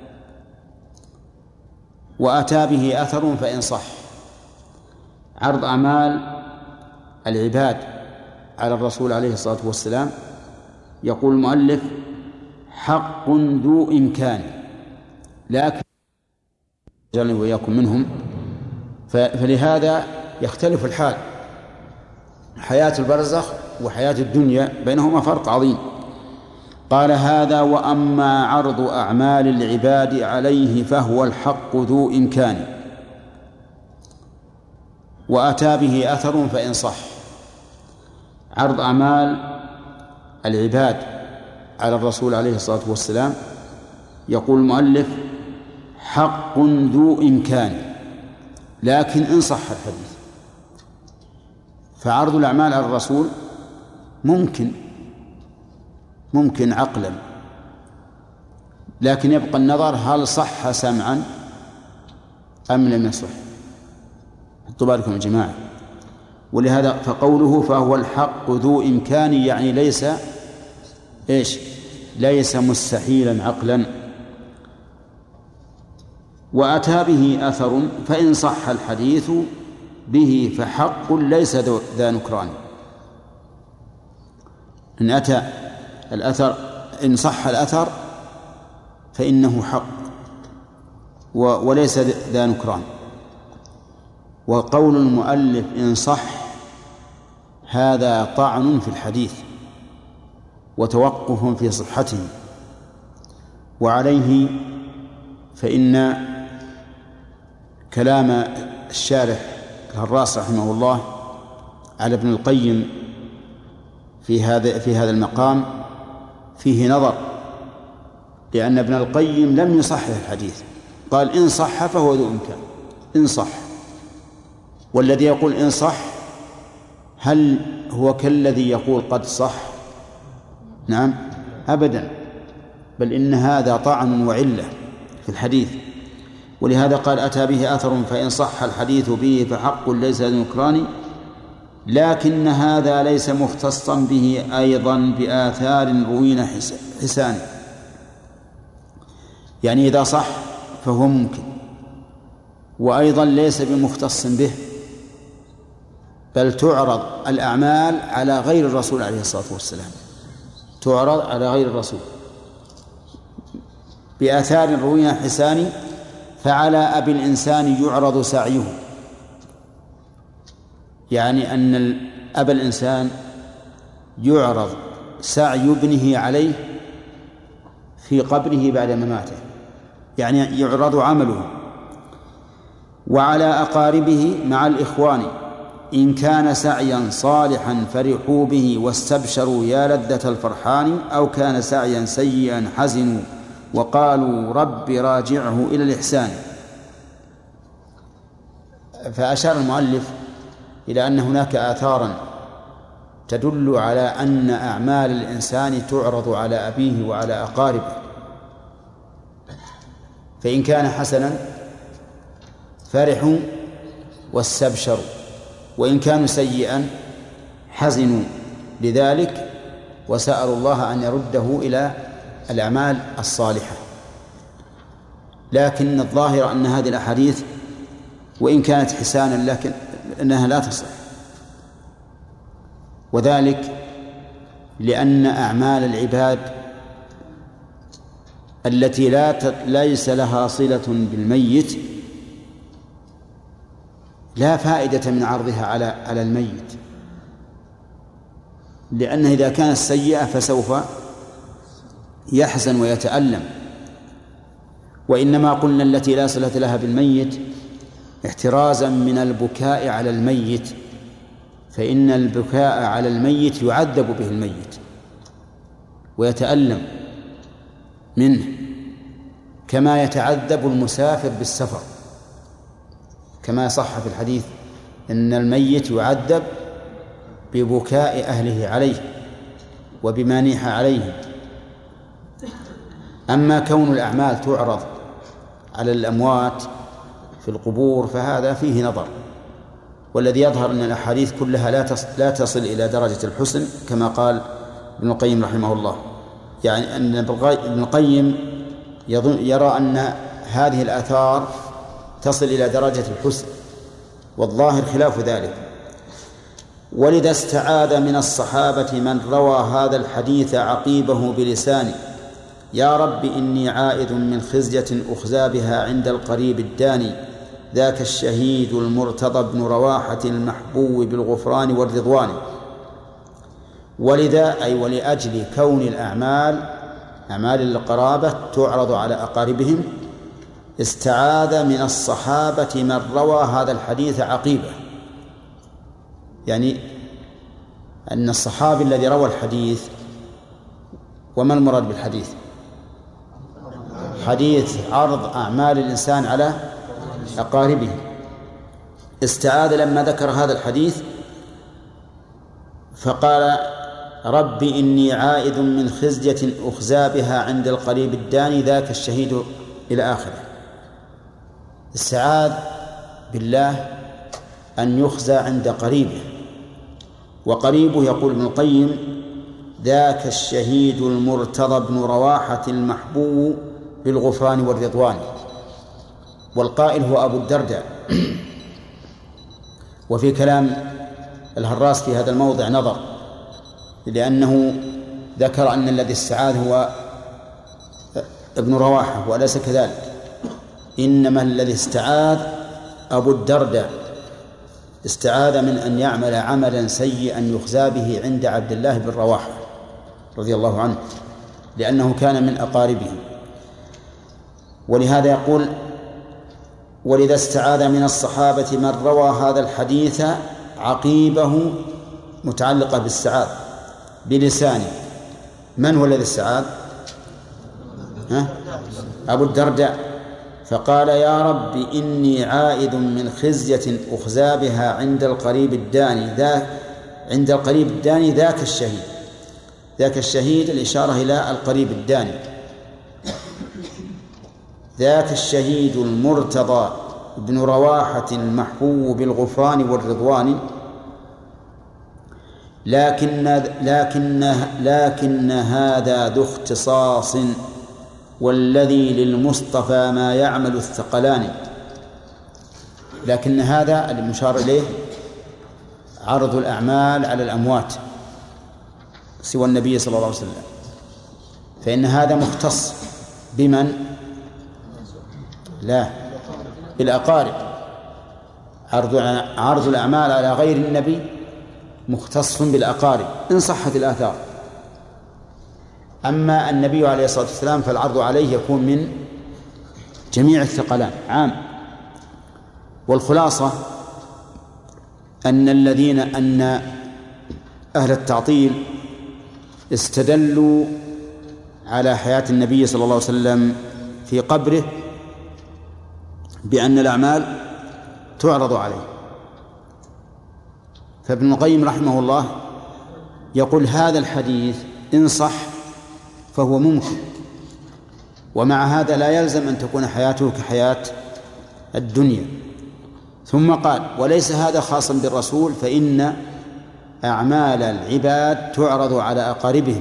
وأتى به أثر فإن صح. عرض أعمال العباد على الرسول عليه الصلاة والسلام، يقول المؤلف حق ذو إمكان، لكن جعلني وإياكم منهم. فلهذا يختلف الحال، حياة البرزخ وحياة الدنيا بينهما فرق عظيم. قال هذا وأما عرض أعمال العباد عليه فهو الحق ذو إمكان، وأتى به أثر فإن صح. عرض أعمال العباد على الرسول عليه الصلاة والسلام، يقول المؤلف حق ذو إمكان، لكن إن صح الحديث. فعرض الأعمال على الرسول ممكن عقلا، لكن يبقى النظر هل صح سمعا أم لم يصح. حطوا بالكم يا جماعة. ولهذا فقوله فهو الحق ذو إمكان يعني ليس مستحيلا عقلا. وأتى به أثر فإن صح الحديث به فحق ليس ذا نكران. إن أتى الأثر إن صح الأثر فإنه حق وليس ذا نكران. وقول المؤلف إن صح هذا طعن في الحديث وتوقف في صحته، وعليه فإن كلام الشارح الراس رحمه الله على ابن القيم في هذا المقام فيه نظر، لأن ابن القيم لم يصحح الحديث، قال إن صح فهو ذو إمكان إن صح. والذي يقول إن صح هل هو كالذي يقول قد صح؟ نعم أبدا، بل إن هذا طعن وعلة في الحديث. ولهذا قال أتى به أثر فإن صح الحديث به فحق ليس ذو نكران، لكن هذا ليس مختصا به أيضا بآثار روين حسان. يعني إذا صح فهو ممكن، وأيضا ليس بمختص به، بل تعرض الأعمال على غير الرسول عليه الصلاة والسلام، تعرض على غير الرسول بآثار روين حسان. فعلى أبي الإنسان يعرض سعيه، يعني أن أبا الإنسان يعرض سعي ابنه عليه في قبره بعد مماته، يعني يعرض عمله. وعلى أقاربه مع الإخوان إن كان سعيا صالحا فرحوا به واستبشروا يا لذة الفرحان، أو كان سعيا سيئا حزنوا وقالوا رب راجعه إلى الإحسان. فأشار المؤلف إلى أن هناك آثارا تدل على أن أعمال الإنسان تعرض على أبيه وعلى أقاربه، فإن كان حسنا فرحوا واستبشروا، وإن كانوا سيئا حزنوا لذلك وسألوا الله أن يرده إلى الأعمال الصالحة. لكن الظاهر أن هذه الأحاديث وإن كانت حسانا لكن أنها لا تصح، وذلك لأن أعمال العباد التي ليس لها صلة بالميت لا فائدة من عرضها على الميت، لأنه إذا كانت سيئة فسوف يحزن ويتألم. وإنما قلنا التي لا صلة لها بالميت احترازا من البكاء على الميت، فإن البكاء على الميت يعذب به الميت ويتألم منه، كما يتعذب المسافر بالسفر، كما صح في الحديث إن الميت يعذب ببكاء أهله عليه وبما نيح عليه. أما كون الأعمال تعرض على الأموات في القبور فهذا فيه نظر، والذي يظهر أن الأحاديث كلها لا تصل إلى درجة الحسن كما قال ابن القيم رحمه الله. يعني أن ابن القيم يرى أن هذه الآثار تصل إلى درجة الحسن، والظاهر خلاف ذلك. ولذا استعاذ من الصحابة من روى هذا الحديث عقيبه بلسانه يا رب إني عائذ من خزية أخزى بها عند القريب الداني، ذاك الشهيد المرتضى بن رواحة المحبوب بالغفران والرضوان. ولذا أي ولأجل كون أعمال القرابة تعرض على أقاربهم استعاذ من الصحابة من روى هذا الحديث عقيبه، يعني أن الصحابي الذي روى الحديث، وما المراد بالحديث؟ حديث عرض أعمال الإنسان على أقاربه. استعاذ لما ذكر هذا الحديث فقال رب إني عائذ من خزية أخزى بها عند القريب الداني ذاك الشهيد إلى آخره. استعاذ بالله أن يخزى عند قريبه، وقريبه يقول ابن القيم ذاك الشهيد المرتضى بن رواحة المحبوب بالغفران والرضوان، والقائل هو أبو الدرداء. وفي كلام الهراس في هذا الموضع نظر، لأنه ذكر أن الذي استعاذ هو ابن رواحة وليس كذلك، إنما الذي استعاذ أبو الدرداء، استعاذ من أن يعمل عملا سيئا يخزى به عند عبد الله بن رواحة رضي الله عنه، لأنه كان من أقاربه. ولهذا يقول ولذا استعاذ من الصحابة من روى هذا الحديث عقيبه متعلقة بالسعاد بلسانه. من هو الذي استعاذ؟ أبو الدرداء. فقال يا رب إني عائذ من خزية أخزى بها عند القريب الداني ذاك الشهيد. ذاك الشهيد الإشارة إلى القريب الداني. ذاك الشهيد المرتضى بن رواحة المحبوب بالغفران والرضوان، لكن هذا ذو اختصاص، والذي للمصطفى ما يعمل الثقلان. لكن هذا المشار إليه عرض الأعمال على الأموات سوى النبي صلى الله عليه وسلم، فإن هذا مختص بمن؟ لا، بالأقارب. عرض الأعمال على غير النبي مختص بالأقارب إن صحت الآثار. أما النبي عليه الصلاة والسلام فالعرض عليه يكون من جميع الثقلان عام. والخلاصة أن أهل التعطيل استدلوا على حياة النبي صلى الله عليه وسلم في قبره بأن الأعمال تعرض عليه. فابن القيم رحمه الله يقول هذا الحديث إن صح فهو ممكن، ومع هذا لا يلزم أن تكون حياته كحياة الدنيا. ثم قال وليس هذا خاصا بالرسول، فإن أعمال العباد تعرض على أقاربهم.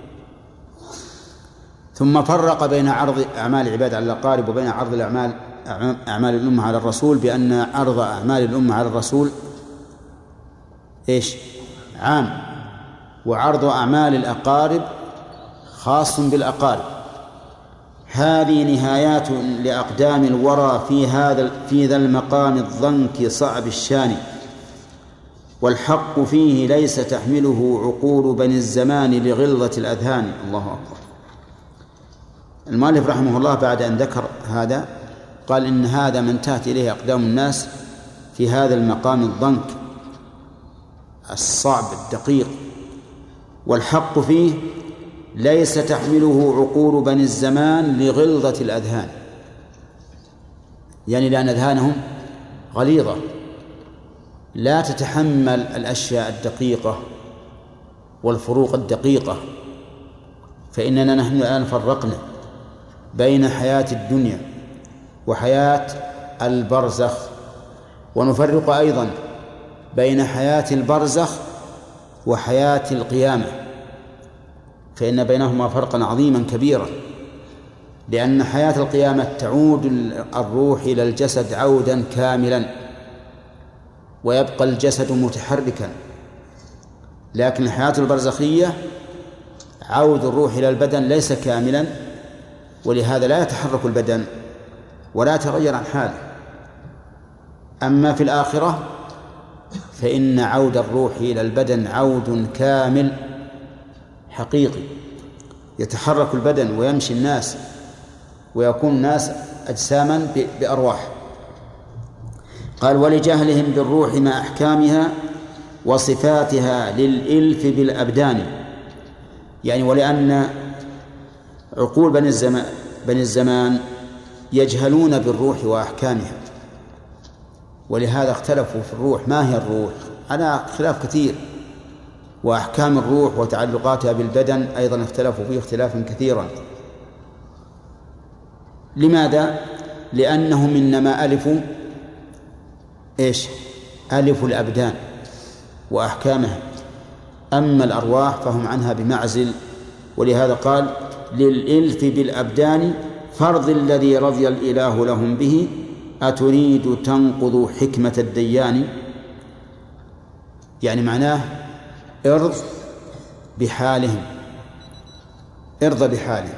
ثم فرق بين عرض أعمال العباد على الأقارب وبين عرض أعمال الأمة على الرسول، بأن عرض أعمال الأمة على الرسول عام، وعرض أعمال الأقارب خاص بالأقارب. هذه نهايات لأقدام الورى في ذا المقام الضنك صعب الشان، والحق فيه ليس تحمله عقول بني الزمان لغلظة الأذهان. الله أكبر. المؤلف رحمه الله بعد أن ذكر هذا قال إن هذا من تأتي إليه أقدام الناس في هذا المقام الضنك الصعب الدقيق، والحق فيه ليس تحمله عقول بني الزمان لغلظة الأذهان، يعني لأن أذهانهم غليظة لا تتحمل الأشياء الدقيقة والفروق الدقيقة. فإننا نحن الآن فرقنا بين حياة الدنيا وحياة البرزخ، ونفرق أيضا بين حياة البرزخ وحياة القيامة، فإن بينهما فرقا عظيما كبيرا. لأن حياة القيامة تعود الروح إلى الجسد عودا كاملا، ويبقى الجسد متحركا. لكن الحياة البرزخية عود الروح إلى البدن ليس كاملا، ولهذا لا يتحرك البدن ولا يتغير عن حاله. أما في الآخرة فإن عود الروح إلى البدن عود كامل حقيقي، يتحرك البدن ويمشي الناس ويكون الناس أجساما بأرواح. قال ولجهلهم بالروح مع أحكامها وصفاتها للإلف بالأبدان، يعني ولأن عقول بني الزمان يجهلون بالروح وأحكامها، ولهذا اختلفوا في الروح. ما هي الروح؟ على خلاف كثير، وأحكام الروح وتعلقاتها بالبدن أيضا اختلفوا فيه اختلافا كثيرا. لماذا؟ لأنهم إنما ألفوا ألفوا الأبدان وأحكامها، أما الأرواح فهم عنها بمعزل. ولهذا قال للإلف بالأبدان فرض الذي رضي الإله لهم به أتريد تنقض حكمة الديان. يعني معناه ارض بحالهم، ارض بحالهم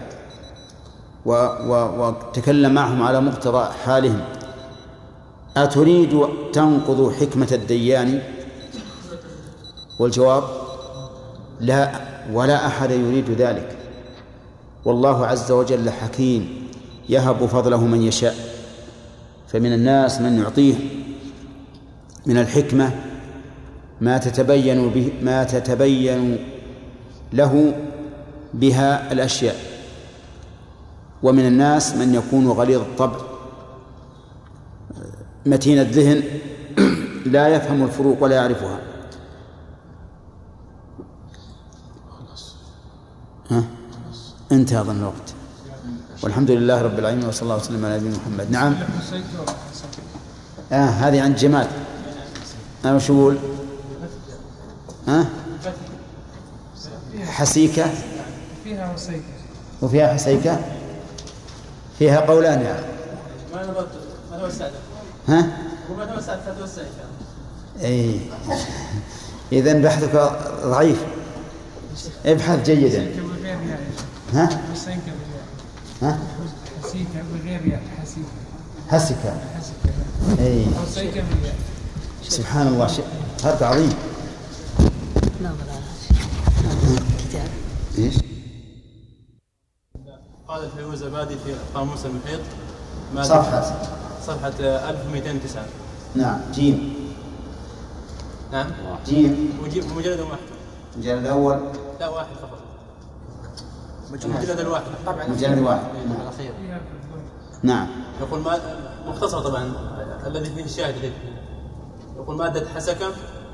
وتكلم معهم على مقتضى حالهم. أتريد تنقض حكمة الديان؟ والجواب لا، ولا أحد يريد ذلك. والله عز وجل حكيم يهب فضله من يشاء، فمن الناس من يعطيه من الحكمة ما تتبين له بها الأشياء، ومن الناس من يكون غليظ الطبع متين الذهن لا يفهم الفروق ولا يعرفها. انتهى ظن الوقت، والحمد لله رب العالمين، وصلى الله وسلم على نبينا محمد. نعم. هذه عند جمال. أنا وش أقول؟ حسيكة فيها حسيكة وفيها حسيكة، فيها قولان يعني. ما هو السعد؟ وما هو السعد فتوسع إن شاء الله. إيه، إذن بحثك ضعيف، ابحث جيدا. حسيكة بغير ياء، حسكة. اي سبحان الله، فرق عظيم. ايش؟ قال الفيروزابادي في قاموس المحيط صفحة 1209. نعم. جيم. نعم. جيم. مجلد واحد. المجلد الأول. لا، واحد فقط. مجلد الواحد. مجلد واحد. الأخير. نعم. يقول مختصر طبعا الذي فيه الشاهد. يقول مادة حسكة،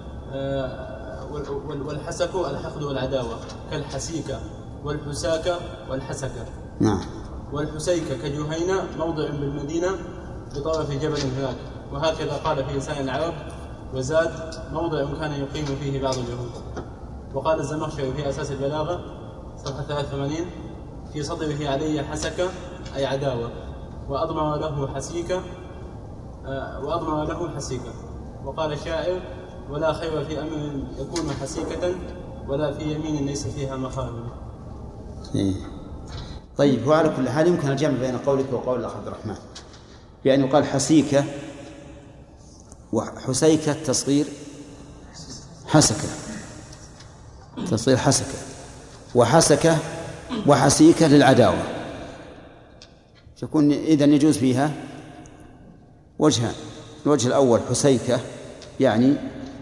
والحسك الحقد والعداوة، كالحسيكة والحساكة والحسكة. نعم. والحسيكة كجهينة موضع بالمدينة بطرف جبل هناك، وهكذا قال في لسان العرب. وزاد موضع كان يقيم فيه بعض اليهود. وقال الزمخشري في أساس البلاغة صفحة 83 في صدره علي حسكة أي عداوة، وأضمر له حسيكة. وقال الشاعر ولا خير في أمر يكون حسيكة ولا في يمين ليس فيها مخالف. طيب، وعلى كل حال يمكن الجمع بين قولك وقول الأخ عبد الرحمن، بأن يقال حسيكة وحسيكة تصغير حسكة، تصغير حسكة، وحسكة وحسيكة للعداوة، تكون إذن يجوز فيها وجهان. الوجه الأول حسيكة يعني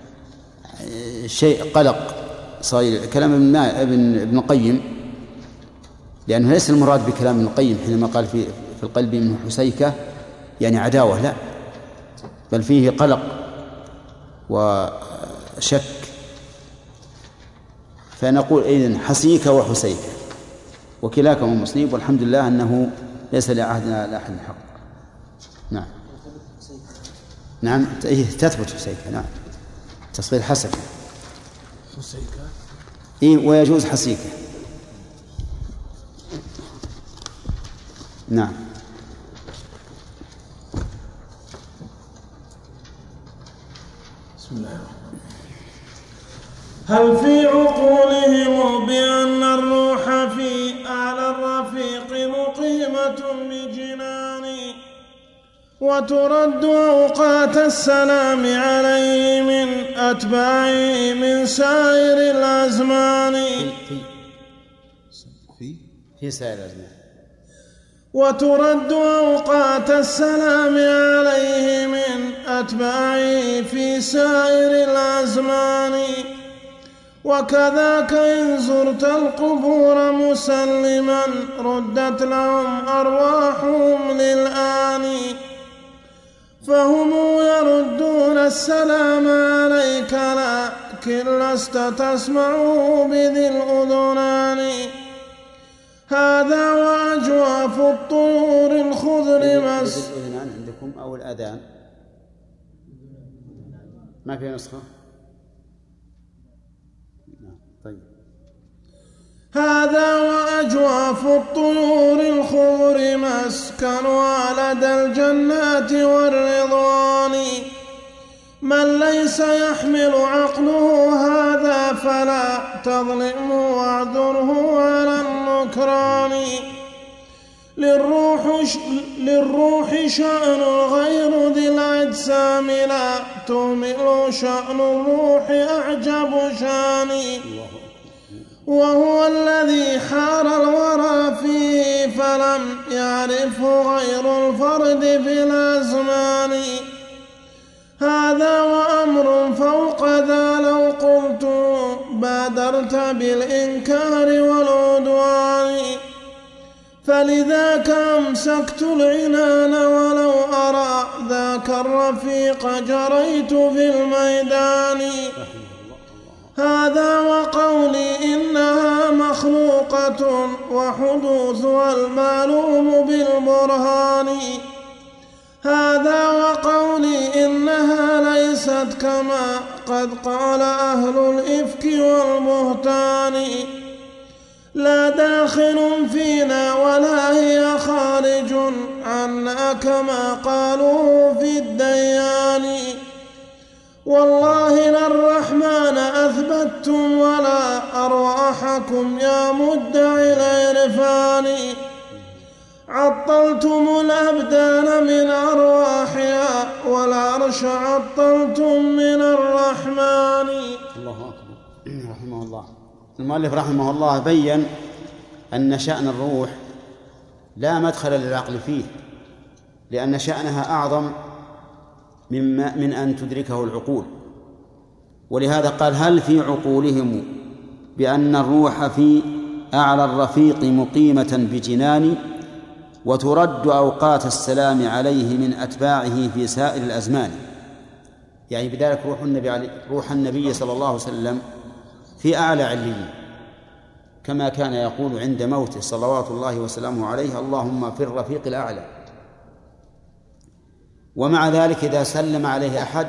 شيء قلق صاير، كلام ابن القيم، لأنه ليس المراد بكلام ابن القيم حينما قال في القلب من حسيكة يعني عداوة، لا، بل فيه قلق وشك. فنقول إذن حسيكة وحسيكة، وكلاكما مصيب، والحمد لله أنه ليس لعهدنا لا أحد حق. نعم. نعم تثبت حسيكة. نعم، تصغير حسكة ويجوز حسيكة. نعم. بسم الله. هل في عقولهم بأن الروح في أعلى الرفيق مقيمة بجنان، وترد أوقات السلام عليه من أتباعه من سائر الأزمان في سائر الأزمان، وترد أوقات السلام عليه من أتباعه في سائر الأزمان. وكذاك إن زرت القبور مسلما ردت لهم أرواحهم للآن، فهم يردون السلام عليك لست تسمعه بذي الأذنان. هذا وأجواف الطيور الخضر الأذنان عندكم أو الأذان؟ ما في نسخة؟ طيب. هذا وأجواف الطيور الخضر مسكنها لدى الجنات والرضوان. من ليس يحمل عقله هذا فلا تظلمه واعذره على النكران. للروح شأن غير ذي الأجسام لا تهمل شأن الروح أعجب شان. وهو الذي حار الورى فيه فلم يعرفه غير الفرد في الأزمان. هذا وأمر فوق ذا لو قلت بادرت بالإنكار والعدوان. فلذاك أمسكت العنان ولو أرى ذاك الرفيق جريت في الميدان. هذا وقولي إنها مخلوقة وحدوثها المعلوم بالبرهان. هذا وقولي إنها ليست كما قد قال أهل الإفك والبهتان. لا داخل فينا ولا هي خارج عنا كما قالوا في الديان. والله لا الرحمن أثبتتم ولا أرواحكم يا مدعي العرفان. عطلتم الأبدان من أرواحها والعرش عطلتم من الرحمن. الله أكبر. رحمه الله. المؤلف رحمه الله بيّن أن شأن الروح لا مدخل للعقل فيه، لأن شأنها أعظم من أن تدركه العقول. ولهذا قال هل في عقولهم بأن الروح في أعلى الرفيق مقيمة بجنان وترد أوقات السلام عليه من أتباعه في سائر الأزمان. يعني بذلك روح النبي صلى الله عليه وسلم في أعلى عليين، كما كان يقول عند موته صلوات الله وسلامه عليه اللهم في الرفيق الأعلى. ومع ذلك إذا سلم عليه أحد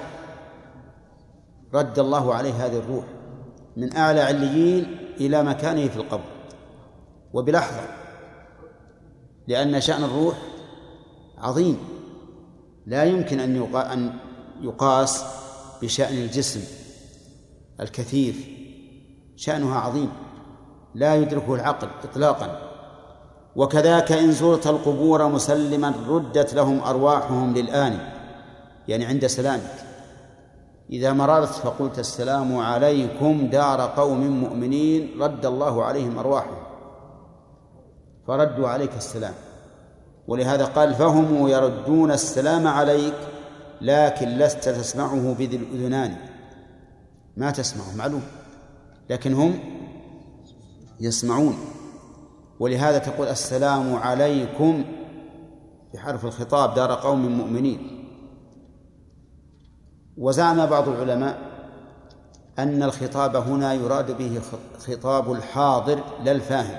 رد الله عليه هذه الروح من أعلى عليين إلى مكانه في القبر وبلحظة، لأن شأن الروح عظيم لا يمكن أن يقاس بشأن الجسم الكثير. شأنها عظيم لا يدركه العقل إطلاقا. وكذاك إن زرت القبور مسلما ردت لهم أرواحهم للآن، يعني عند سلامك إذا مررت فقلت السلام عليكم دار قوم مؤمنين رد الله عليهم أرواحهم فردوا عليك السلام. ولهذا قال فهم يردون السلام عليك لكن لست تسمعه بذي الأذنان. ما تسمعه معلوم، لكن هم يسمعون. ولهذا تقول السلام عليكم بحرف الخطاب دار قوم مؤمنين. وزعم بعض العلماء أن الخطاب هنا يراد به خطاب الحاضر لا الفاهم،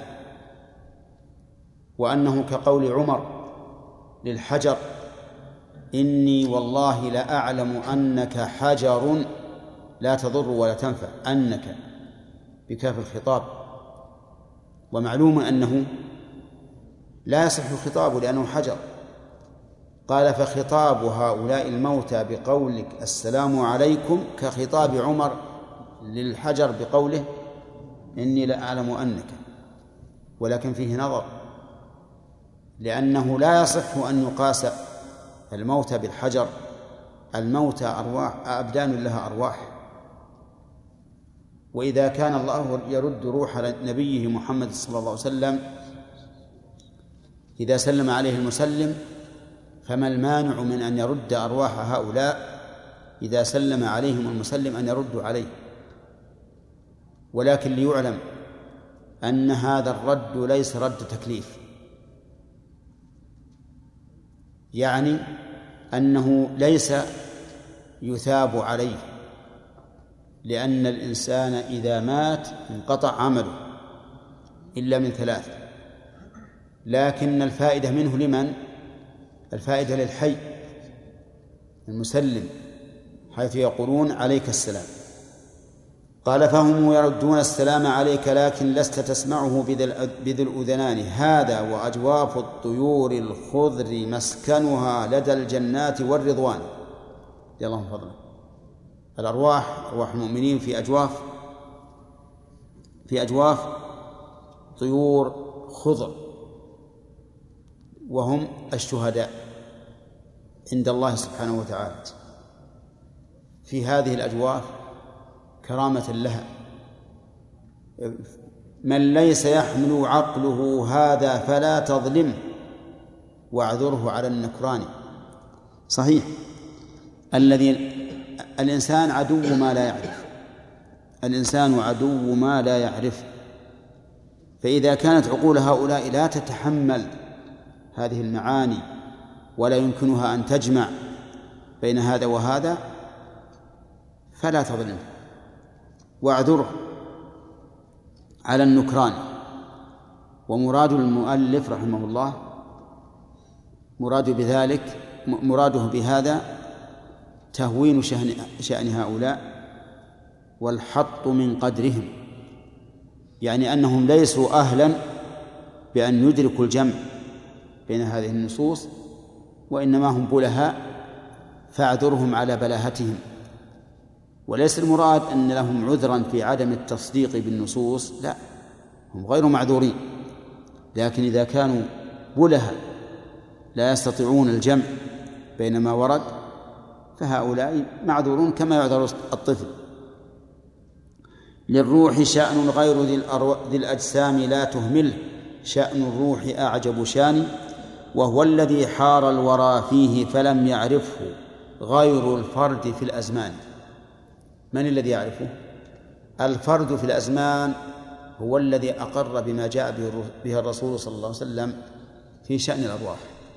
وأنه كقول عمر للحجر إني والله لأعلم أنك حجر لا تضر ولا تنفع، أنك بكاف الخطاب. ومعلوم أنه لا يصح الخطاب لأنه حجر. قال فخطاب هؤلاء الموتى بقولك السلام عليكم كخطاب عمر للحجر بقوله إني لأعلم أنك. ولكن فيه نظر، لأنه لا يصح أن يقاس الموتى بالحجر. الموتى أرواح أبدان لها أرواح. وإذا كان الله يرد روح نبيه محمد صلى الله عليه وسلم إذا سلم عليه المسلم فما المانع من أن يرد أرواح هؤلاء إذا سلم عليهم المسلم أن يردوا عليه؟ ولكن ليعلم أن هذا الرد ليس رد تكليف، يعني أنه ليس يثاب عليه، لأن الإنسان إذا مات انقطع عمله إلا من ثلاث، لكن الفائدة منه لمن؟ الفائدة للحي المسلم، حيث يقولون عليك السلام. قال فهم يردون السلام عليك لكن لست تسمعه بذي الأذنان، هذا وأجواف الطيور الخضر مسكنها لدى الجنات والرضوان. يا الله فضله. الأرواح أرواح المؤمنين في أجواف طيور خضر، وهم الشهداء عند الله سبحانه وتعالى. في هذه الأجواف كرامة لها. من ليس يحمل عقله هذا فلا تظلمه واعذره على النكران. صحيح، الإنسان عدو ما لا يعرف، الإنسان عدو ما لا يعرف. فإذا كانت عقول هؤلاء لا تتحمل هذه المعاني ولا يمكنها أن تجمع بين هذا وهذا فلا تظلمه واعذره على النكران. ومراد المؤلف رحمه الله مراده بهذا تهوين شأن هؤلاء والحط من قدرهم، يعني أنهم ليسوا أهلا بأن يدركوا الجمع بين هذه النصوص، وإنما هم بلهاء فاعذرهم على بلاهتهم. وليس المراد أن لهم عذرا في عدم التصديق بالنصوص، لا، هم غير معذورين، لكن إذا كانوا بلهاء لا يستطيعون الجمع بين ما ورد فهؤلاء معذورون كما يعذر الطفل. للروح شأن غير ذي الأجسام لا تهمله، شأن الروح أعجب شان، وهو الذي حار الورى فيه فلم يعرفه غير الفرد في الأزمان. من الذي يعرفه؟ الفرد في الأزمان هو الذي أقر بما جاء به الرسول صلى الله عليه وسلم في شأن الأرواح،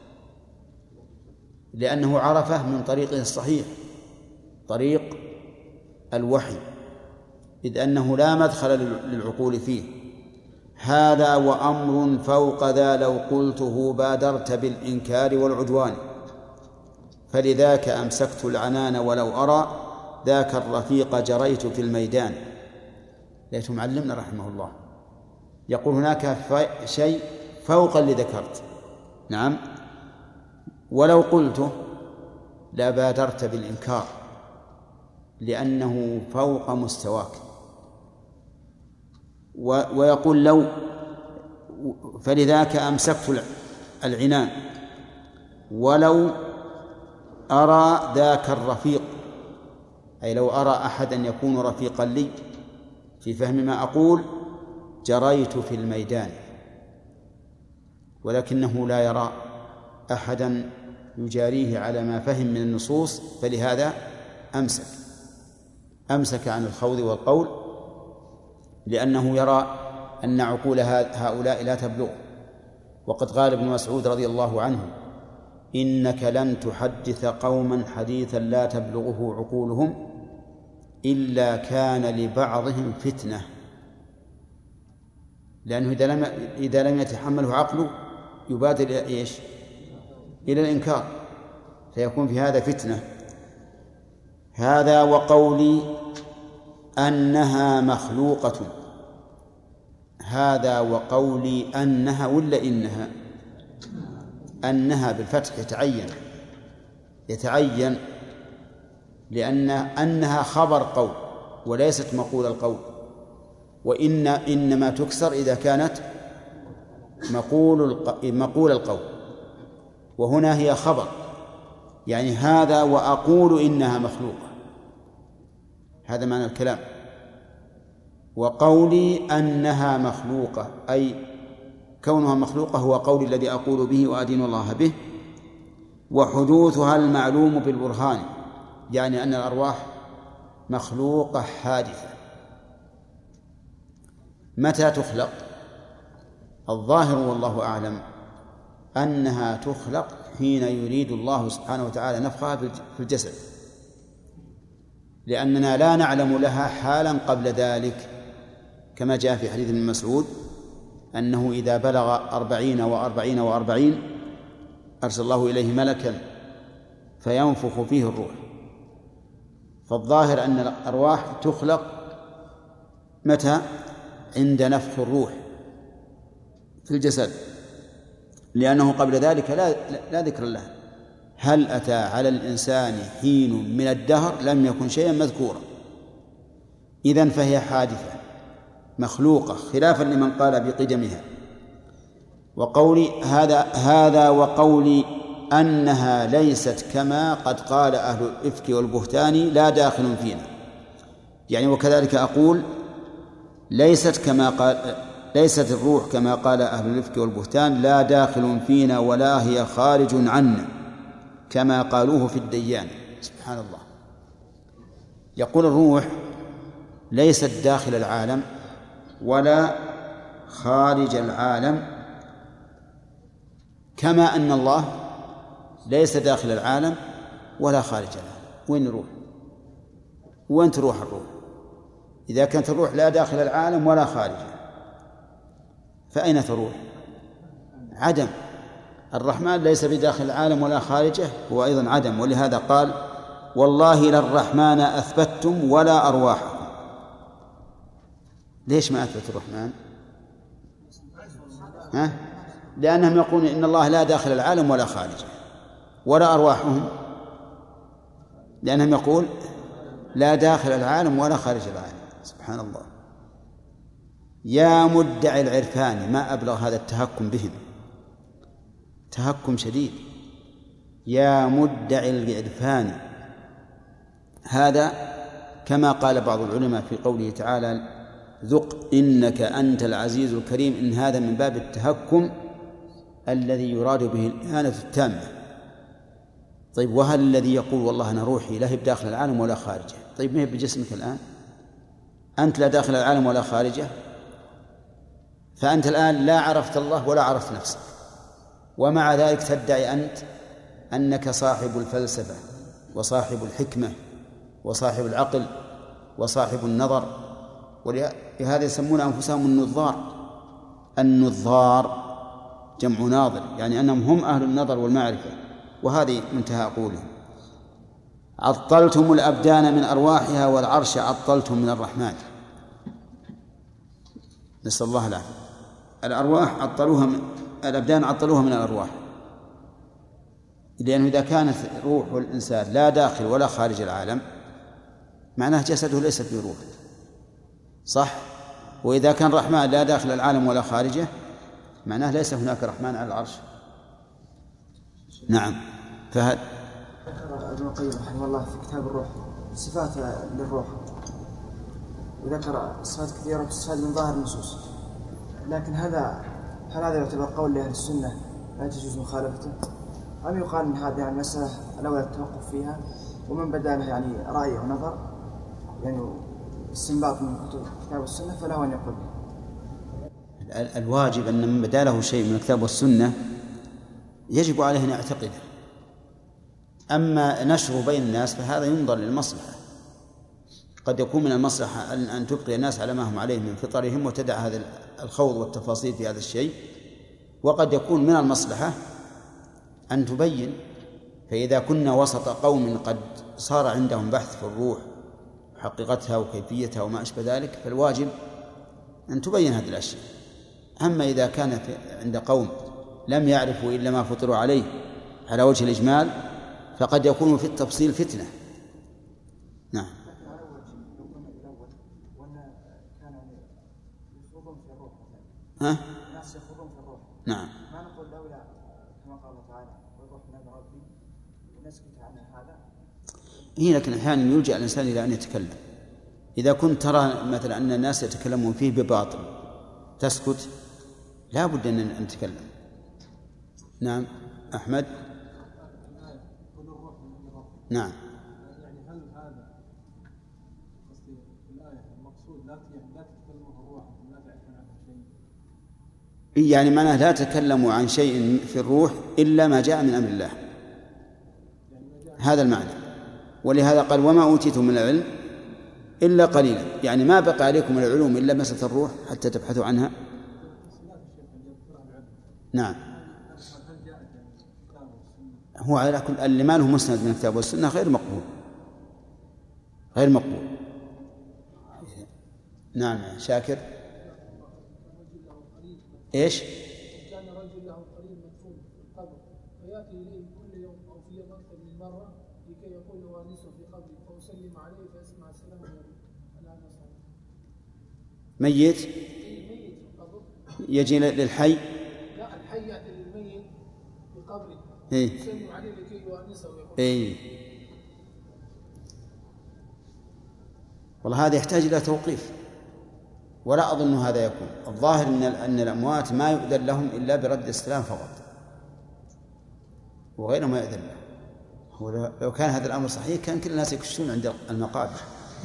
لأنه عرفه من طريقه الصحيح، طريق الوحي، إذ أنه لا مدخل للعقول فيه. هذا وأمر فوق ذا لو قلته بادرت بالإنكار والعدوان، فلذاك أمسكت العنان ولو أرى ذاك الرفيق جريت في الميدان. ليت معلمنا رحمه الله يقول هناك شيء فوق اللي ذكرت، نعم، ولو قلته لبادرت بالإنكار لأنه فوق مستواك. ويقول لو، فلذاك أمسكت العنان ولو أرى ذاك الرفيق، أي لو أرى أحدا يكون رفيقا لي في فهم ما أقول جريت في الميدان، ولكنه لا يرى أحدا يجاريه على ما فهم من النصوص، فلهذا أمسك عن الخوض والقول، لأنه يرى أن عقول هؤلاء لا تبلغ. وقد قال ابن مسعود رضي الله عنه: إنك لن تحدث قوما حديثا لا تبلغه عقولهم إلا كان لبعضهم فتنة، لأنه إذا لم يتحمله عقله يبادر إلى الإنكار، فيكون في هذا فتنة. هذا وقولي أنها مخلوقة، هذا وقولي أنها ولا إنها؟ أنها بالفتح يتعين لأن أنها خبر قول وليست مقول القول، وإن إنما تكسر إذا كانت مقول القول، وهنا هي خبر، يعني هذا وأقول إنها مخلوقة، هذا معنى الكلام. وقولي أنها مخلوقة أي كونها مخلوقة هو قولي الذي أقول به وأدين الله به. وحدوثها المعلوم بالبرهان، يعني أن الأرواح مخلوقة حادثة. متى تخلق؟ الظاهر والله أعلم أنها تخلق حين يريد الله سبحانه وتعالى نفخها في الجسد، لأننا لا نعلم لها حالا قبل ذلك، كما جاء في حديث ابن مسعود أنه إذا بلغ 40 أرسل الله إليه ملكا فينفخ فيه الروح. فالظاهر أن الأرواح تخلق متى؟ عند نفخ الروح في الجسد، لأنه قبل ذلك لا ذكر له. هل أتى على الإنسان حين من الدهر لم يكن شيئا مذكورا، إذن فهي حادثة مخلوقة، خلافا لمن قال بقدمها. وقولي هذا وقولي أنها ليست كما قد قال أهل الإفك والبهتان لا داخل فينا، يعني وكذلك أقول ليست الروح كما قال أهل الإفك والبهتان لا داخل فينا ولا هي خارج عنا كما قالوه في الديان. سبحان الله. يقول الروح ليست داخل العالم ولا خارج العالم، كما أن الله ليس داخل العالم ولا خارج العالم. وين نروح؟ وين تروح الروح؟ إذا كانت الروح لا داخل العالم ولا خارجه فأين تروح؟ عدم. الرحمن ليس بداخل العالم ولا خارجه، هو أيضا عدم. ولهذا قال والله للرحمن أثبتتم ولا أرواحكم. ليش ما أثبت الرحمن؟ لأنهم يقولون إن الله لا داخل العالم ولا خارجه. ولا أرواحهم لأنهم يقول لا داخل العالم ولا خارج العالم. سبحان الله. يا مدعي العرفان ما أبلغ هذا التهكم بهم، تهكم شديد. يا مدعي العرفان، هذا كما قال بعض العلماء في قوله تعالى ذق إنك أنت العزيز الكريم، إن هذا من باب التهكم الذي يراد به الإهانة التامة. طيب وهل الذي يقول والله أنا روحي لا هي بداخل العالم ولا خارجه؟ طيب ما هي بجسمك الآن؟ أنت لا داخل العالم ولا خارجه، فأنت الآن لا عرفت الله ولا عرفت نفسك، ومع ذلك تدعي أنت أنك صاحب الفلسفة وصاحب الحكمة وصاحب العقل وصاحب النظر. ولهذا يسمون أنفسهم النظار جمع ناظر، يعني أنهم هم أهل النظر والمعرفة. وهذه منتهى قولهم. عطلتم الأبدان من أرواحها والعرش عطلتم من الرحمن. نسأل الله العافية. الأرواح الأبدان عطلوها من الأرواح، لأنه إذا كانت روح الإنسان لا داخل ولا خارج العالم معناه جسده ليس بروح، صح؟ وإذا كان رحمن لا داخل العالم ولا خارجه معناه ليس هناك رحمن على العرش. نعم. فهد ابن القيم رحمه الله في كتاب الروح صفات للروح، وذكر صفات كثيرة تستفاد من ظاهر النصوص، لكن هل هذا يعتبر قول لأهل السنة لا تجوز مخالفته، أم يقال أن هذه يعني مسألة الأولى التوقف فيها، ومن بدا له يعني رأي ونظر يعني استنباط من كتاب والسنة فله أن يقول؟ الواجب أن من بدا له شيء من الكتاب والسنة يجب عليه أن يعتقده. أما نشره بين الناس فهذا ينظر للمصلحة. قد يكون من المصلحة أن تبقي الناس على ما هم عليه من فطرهم وتدع هذا الخوض والتفاصيل في هذا الشيء، وقد يكون من المصلحة أن تبين. فإذا كنا وسط قوم قد صار عندهم بحث في الروح حقيقتها وكيفيتها وما أشبه ذلك فالواجب أن تبين هذه الأشياء. أما إذا كان عند قوم لم يعرفوا إلا ما فطروا عليه على وجه الإجمال فقد يكون في التفصيل فتنة. نعم. الناس يخوضون في الروح. نعم. ما نقول لولا كما قال الله تعالى والروح من أمر ربي ونسكت عن هذا. لكن أحيانا يلجأ الإنسان إلى أن يتكلم. إذا كنت ترى مثلا أن الناس يتكلمون فيه بباطل تسكت، لا بد أن نتكلم. نعم. أحمد. نعم. يعني هل هذا قصدي الآية المقصود لا تتكلموا عن الروح لا تعرفون عنه شيء، يعني معناه لا تكلموا عن شيء في الروح إلا ما جاء من أمر الله، هذا المعنى. ولهذا قال وما أوتيتم من العلم إلا قليلا، يعني ما بقى عليكم من العلوم إلا مسألة الروح حتى تبحثوا عنها. نعم، هو على كل اللي ما له مسند من الكتاب والسنة غير مقبول، غير مقبول. نعم شاكر. إيش؟ كان رجل له قريب مدفون في القبر فيأتي إليه كل يوم أو في يوم أكثر من مرة لكي يقول وانسه في قبره فأسلم عليه فيسمع السلام عليكم. ميت في القبر يجي للحي؟ لا، الحي يأتي للميت في قبره إيه؟ يسلم عليه لكي يوانسه ويقول. إيه، والله هذا يحتاج إلى توقيف، ولا أظن هذا يكون. الظاهر أن الأموات ما يؤذن لهم إلا برد السلام فقط، وغيره ما يؤذن لهم. لو كان هذا الأمر صحيح كان كل الناس يكشفون عند المقابر.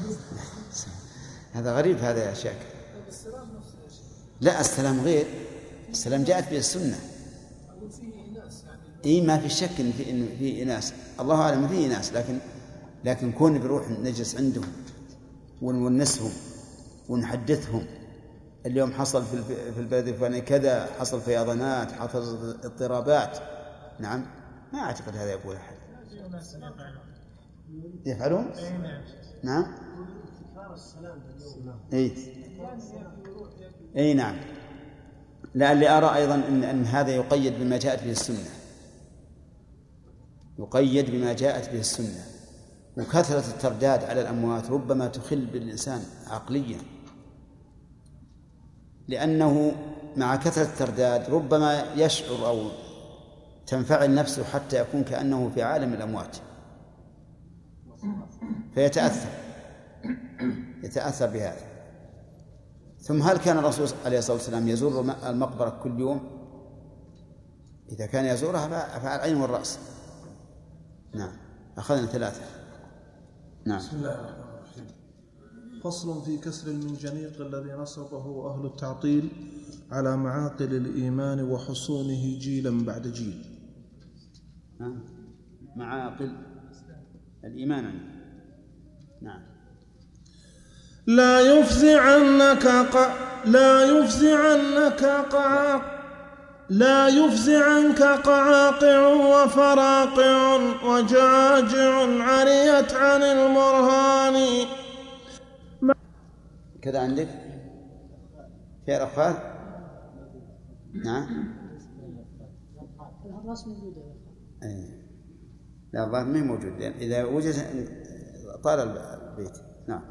هذا غريب هذا يا شاكر. لا، السلام غير، السلام جاءت به السنة. إيه، ما في شك إن في إناس، الله أعلم فيه إناس، لكن كون بروح نجلس عندهم ونونسهم ونحدثهم اليوم حصل في البلد الفلاني كذا، حصل فيضانات، حصل اضطرابات. نعم، ما أعتقد هذا يقول أحد. يفعلون؟ نعم. أي نعم. لا، اللي أرى أيضا أن هذا يقيد بما جاءت به السنة، يقيد بما جاءت به السنة. وكثرة الترداد على الأموات ربما تخل بالإنسان عقليا، لأنه مع كثرة الترداد ربما يشعر أو تنفعل نفسه حتى يكون كأنه في عالم الأموات يتأثر بهذا. ثم هل كان الرسول عليه الصلاة والسلام يزور المقبرة كل يوم؟ إذا كان يزورها فعلى العين والرأس. نعم، أخذنا 3. نعم. بسم الله الرحمن الرحيم. فصل في كسر المنجنيق الذي نصبه أهل التعطيل على معاقل الإيمان وحصونه جيلا بعد جيل. معاقل الإيمان. نعم. لا يفزعنك قعاقع وفراقع وجاجع عريت عن المرهان. كذا عندك في رخاء. نعم. الراس موجودة. لا، الظاهر ما موجود، لأن إذا وجد طال البيت. نعم.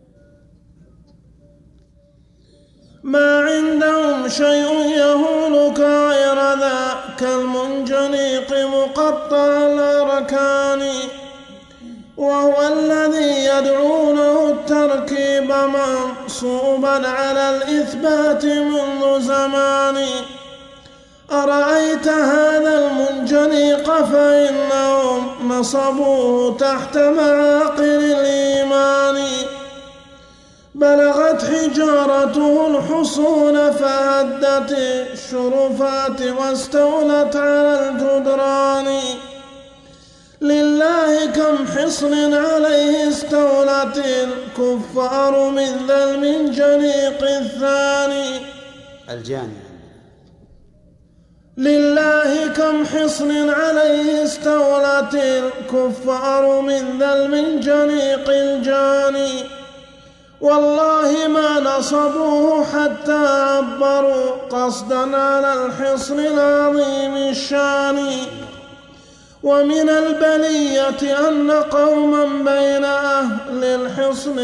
ما عندهم شيء يهونك غير ذاك المنجنيق مقطع الأركان، وهو الذي يدعونه التركيب منصوبا على الإثبات منذ زمان. أرأيت هذا المنجنيق فإنهم نصبوه تحت معاقل الإيمان، بلغت حجارته الحصون فهدت الشرفات واستولت على الجدران. لله كم حصن عليه استولت الكفار من ذا المنجنيق الثاني. لله كم حصن عليه استولت الكفار من ذا المنجنيق الجاني. والله ما نصبوه حتى عبروا قصدا على الحصن العظيم الشان. ومن البلية أن قوما بين أهل الحصن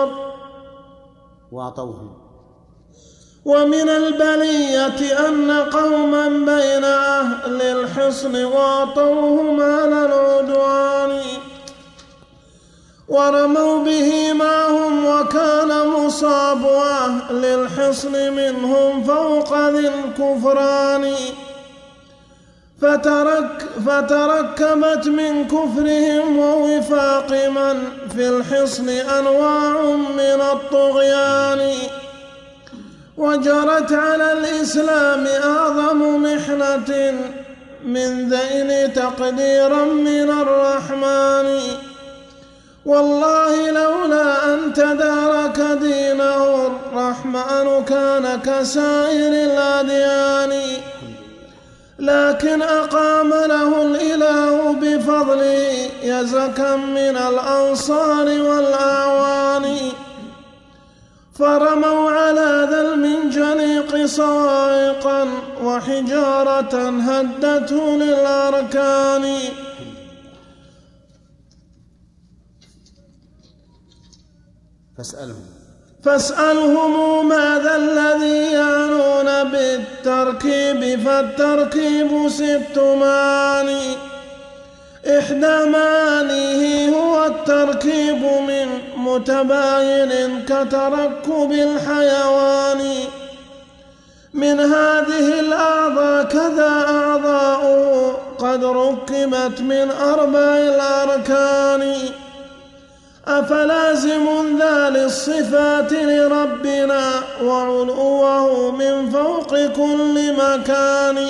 ومن البلية أن قوما بين أهل الحصن واطوهم على العدوان، ورموا به معهم وكان مصاب أهل الحصن منهم فوق ذي الكفران. فتركبت من كفرهم ووفاق من في الحصن أنواع من الطغيان، وجرت على الإسلام أعظم محنة من ذين تقديرا من الرحمن. والله لولا أن تدارك دينه الرحمن كان كسائر الأديان، لكن أقام له الإله بفضله يزكا من الأنصار والأعوان، فرموا على ذا المنجنيق صواعقا وحجارة هدته للأركان. فاسألهم ماذا الذي يعنون بالتركيب، فالتركيب 6 معاني، إحدى معانيه هو التركيب من متباين كتركب الحيوان، من هذه الأعضاء كذا أعضاؤه قد ركبت من 4 الأركان، أفلازم ذا للصفات لربنا وعلوه من فوق كل مكان.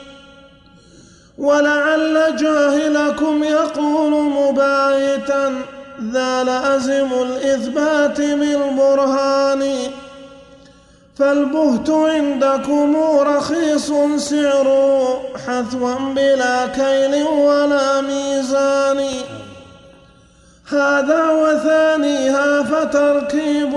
ولعل جاهلكم يقول مبايتا ذا لازم الإثبات بالبرهان، فالبهت عندكم رخيص سعره حثوا بلا كيل ولا ميزان. هذا وثانيها فتركيب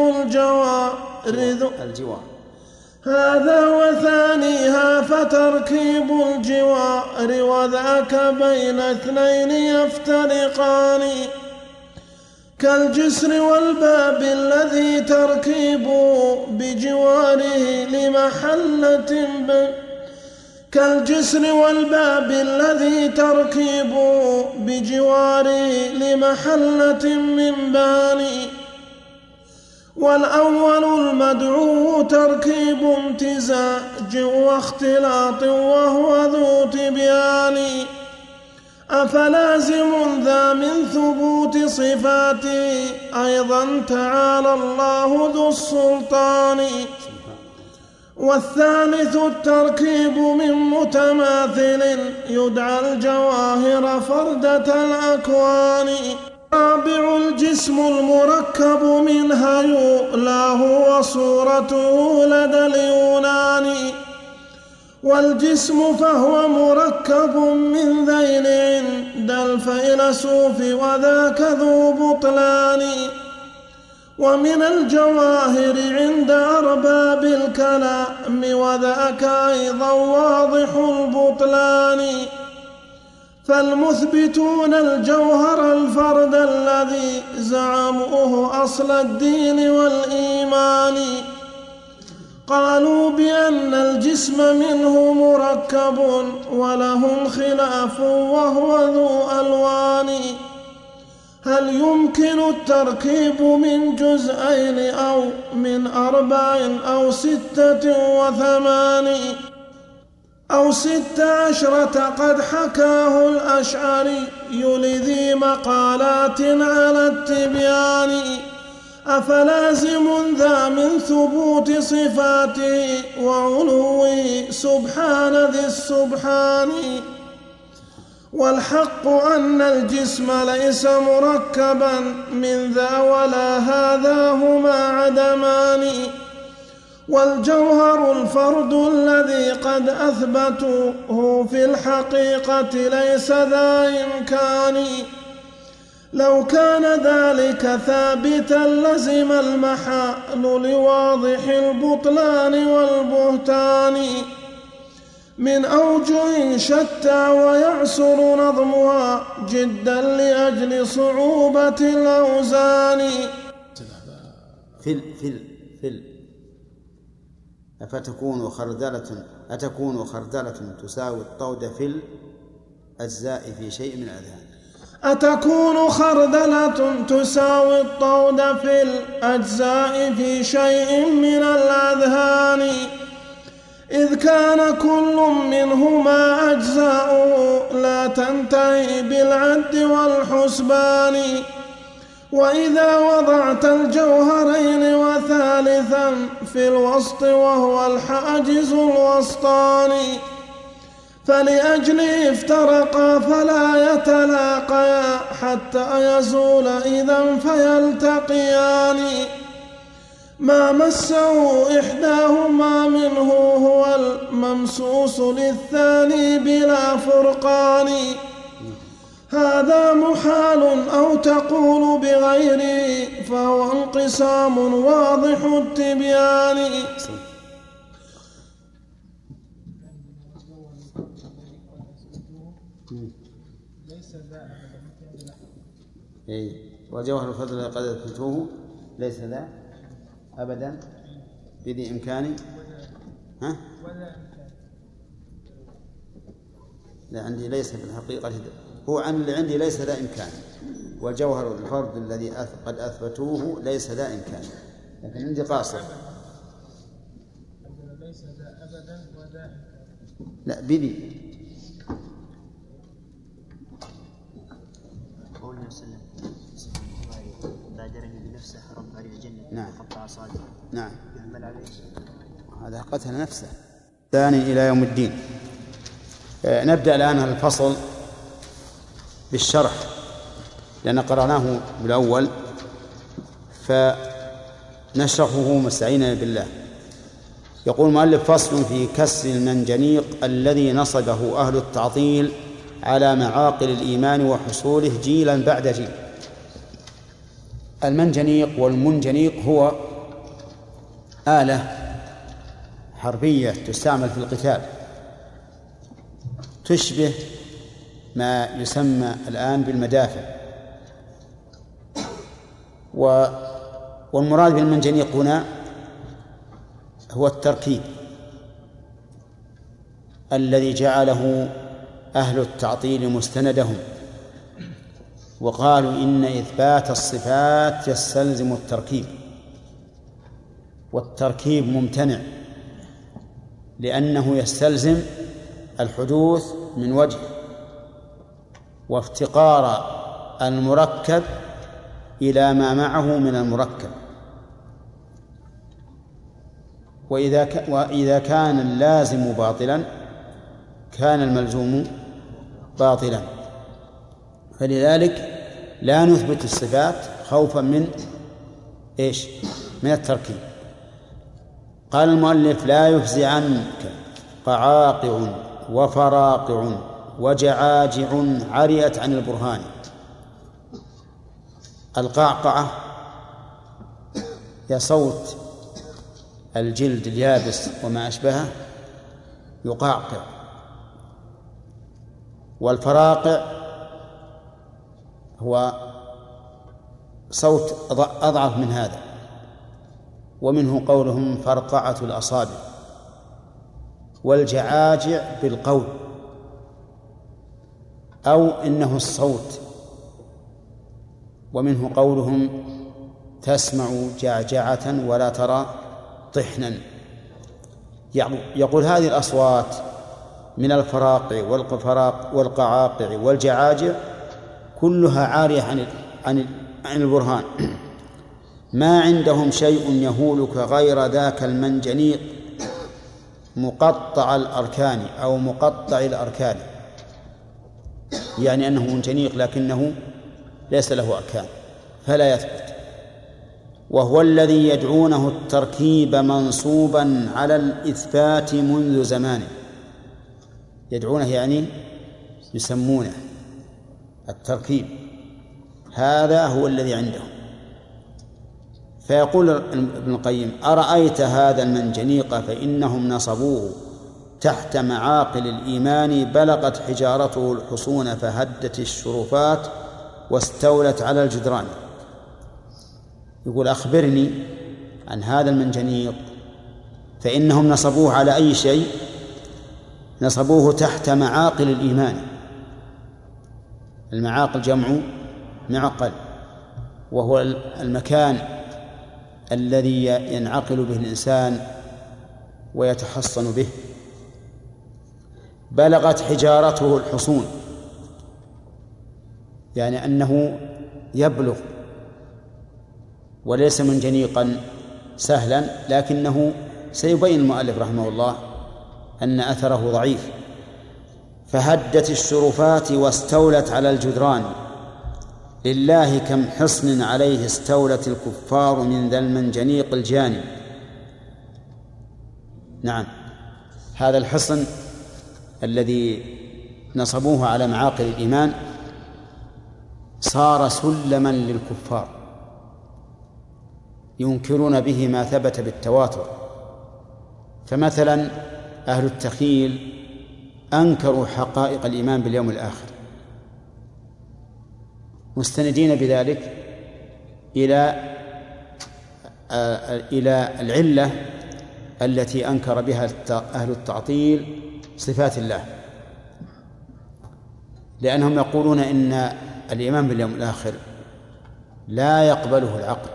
الجوار وذاك بين 2 يفترقان، كالجسر والباب الذي تركيبه بجواره لمحلة من باني. والأول المدعو تركيب امتزاج واختلاط وهو ذو تبيان، أفلازم ذا من ثبوت صفاته أيضا تعالى الله ذو السلطان. والثالث التركيب من متماثل يدعى الجواهر فردة الأكوان. الرابع الجسم المركب منها يؤلاه وصورته لدى اليونان، والجسم فهو مركب من ذيل عند الفيلسوف وذاك ذو بطلان، ومن الجواهر عند أرباب الكلام وذاك أيضا واضح البطلان. فالمثبتون الجوهر الفرد الذي زعموه أصل الدين والإيمان، قالوا بأن الجسم منه مركب ولهم خلاف وهو ذو ألوان. هل يمكن التركيب من جزئين أو من 4 أو 6 و8 أو 16 قد حكاه الأشعري لذي مقالات على التبيان. أفلازم ذا من ثبوت صفاته وعلوه سبحان ذي السبحان. والحق أن الجسم ليس مركبا من ذا ولا هذا هما عدمان. والجوهر الفرد الذي قد أثبتوه في الحقيقة ليس ذا إمكان. لو كان ذلك ثابتا لزم المحال لواضح البطلان والبهتان من أوجه شتى ويعسر نظمها جدا لأجل صعوبة الأوزان. أتكون خردلة تساوي الطود في الأجزاء في شيء من الأذهان. أتكون خردلة تساوي الطود في الأجزاء في شيء من الأذهان، إذ كان كل منهما أجزاؤه لا تنتهي بالعد والحسبان. وإذا وضعت الجوهرين وثالثا في الوسط وهو الحاجز الوسطاني، فلأجله افترقا فلا يتلاقيا حتى يزول إذا فيلتقيان ما مسه إحداهما منه هو الممسوس للثاني بلا فرقان هذا محال أو تقول بغيره فهو انقسام واضح التبيان. وجوهر الفضل قد أثبتوه ليس ذا أبدا بذي إمكاني. ها؟ لا عندي ليس في الحقيقة هو عن اللي عندي ليس ذا إمكان، والجوهر الفرد الذي قد أثبتوه ليس ذا إمكان، لكن عندي قاصر. ليس ذا أبدا وذا لا بذي قوله وسلم بادرني بنفسه رب علي الجنة. نعم. قطع صادر. نعم. يحمل عليه هذا قتل نفسه. ثاني إلى يوم الدين. نبدأ الآن الفصل بالشرح لأن قرأناه بالأول فنشرحه مستعينا بالله. يقول المؤلف فصل في كسر المنجنيق الذي نصبه أهل التعطيل على معاقل الإيمان وحصوله جيلا بعد جيل. المنجنيق والمنجنيق هو آلة حربية تستعمل في القتال تشبه ما يسمى الآن بالمدافع، والمراد بالمنجنيق هنا هو التركيب الذي جعله أهل التعطيل مستندهم، وقالوا إن إثبات الصفات يستلزم التركيب، والتركيب ممتنع لأنه يستلزم الحدوث من وجه وافتقار المركب إلى ما معه من المركب، وإذا كان اللازم باطلا كان الملزوم باطلا، فلذلك لا نثبت الصفات خوفا من إيش؟ من التركيب. قال المؤلف لا يفزعنك قعاقع وفراقع وجعاجع عريت عن البرهان. القعقعة هي صوت الجلد اليابس وما أشبهه يقعقع، والفراقع هو صوت أضعف من هذا، ومنه قولهم فرقعة الأصابع. والجعاجع بالقول أو إنه الصوت، ومنه قولهم تسمع جعجعة ولا ترى طحنا. يقول هذه الأصوات من الفراقع والقعاقع والجعاجع كلها عارية عن البرهان، ما عندهم شيء يهولك غير ذاك المنجنيق مقطع الأركان أو مقطع الأركان، يعني أنه منجنيق لكنه ليس له أركان فلا يثبت. وهو الذي يدعونه التركيب منصوبا على الإثبات منذ زمان. يدعونه يعني يسمونه التركيب، هذا هو الذي عندهم. فيقول ابن القيم أرأيت هذا المنجنيق فإنهم نصبوه تحت معاقل الإيمان بلغت حجارته الحصون فهدت الشرفات واستولت على الجدران. يقول أخبرني عن هذا المنجنيق، فإنهم نصبوه على أي شيء؟ نصبوه تحت معاقل الإيمان. المعاقل جمع معقل، وهو المكان الذي ينعقل به الإنسان ويتحصن به. بلغت حجارته الحصون، يعني أنه يبلغ وليس منجنيقا سهلا، لكنه سيبين المؤلف رحمه الله أن أثره ضعيف، فهدت الشرفات واستولت على الجدران، لله كم حصن عليه استولت الكفار من ذا المنجنيق الجاني. نعم، هذا الحصن الذي نصبوه على معاقل الإيمان صار سلما للكفار ينكرون به ما ثبت بالتواتر. فمثلا أهل التخيل أنكروا حقائق الإيمان باليوم الآخر، مستندين بذلك إلى العلة التي أنكر بها أهل التعطيل صفات الله، لأنهم يقولون إن الإيمان باليوم الآخر لا يقبله العقل.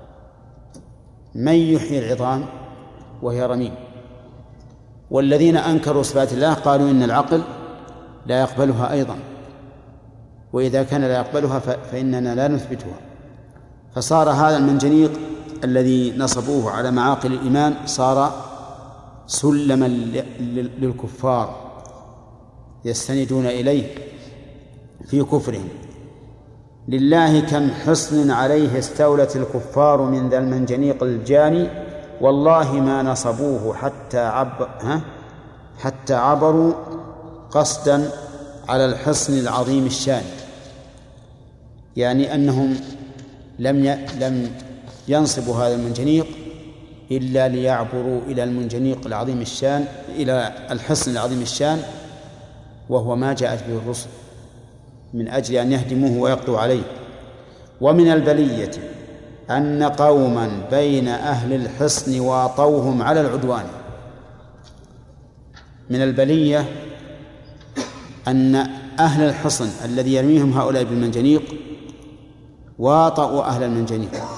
من يحيي العظام وهي رميم؟ والذين أنكروا صفات الله قالوا إن العقل لا يقبلها أيضا، وإذا كان لا يقبلها فإننا لا نثبتها. فصار هذا المنجنيق الذي نصبوه على معاقل الإيمان صار سلما للكفار يستندون إليه في كفرهم. لله كم حصن عليه استولت الكفار من ذا المنجنيق الجاني، والله ما نصبوه حتى عبروا قصدا على الحصن العظيم الشان، يعني أنهم لم ينصبوا هذا المنجنيق إلا ليعبروا إلى المنجنيق العظيم الشان، إلى الحصن العظيم الشان، وهو ما جاءت به الرسل من أجل أن يهدموه ويقضوا عليه. ومن البلية أن قوما بين أهل الحصن واطوهم على العدوان. من البلية أن أهل الحصن الذي يرميهم هؤلاء بالمنجنيق واطؤوا أهل المنجنيق،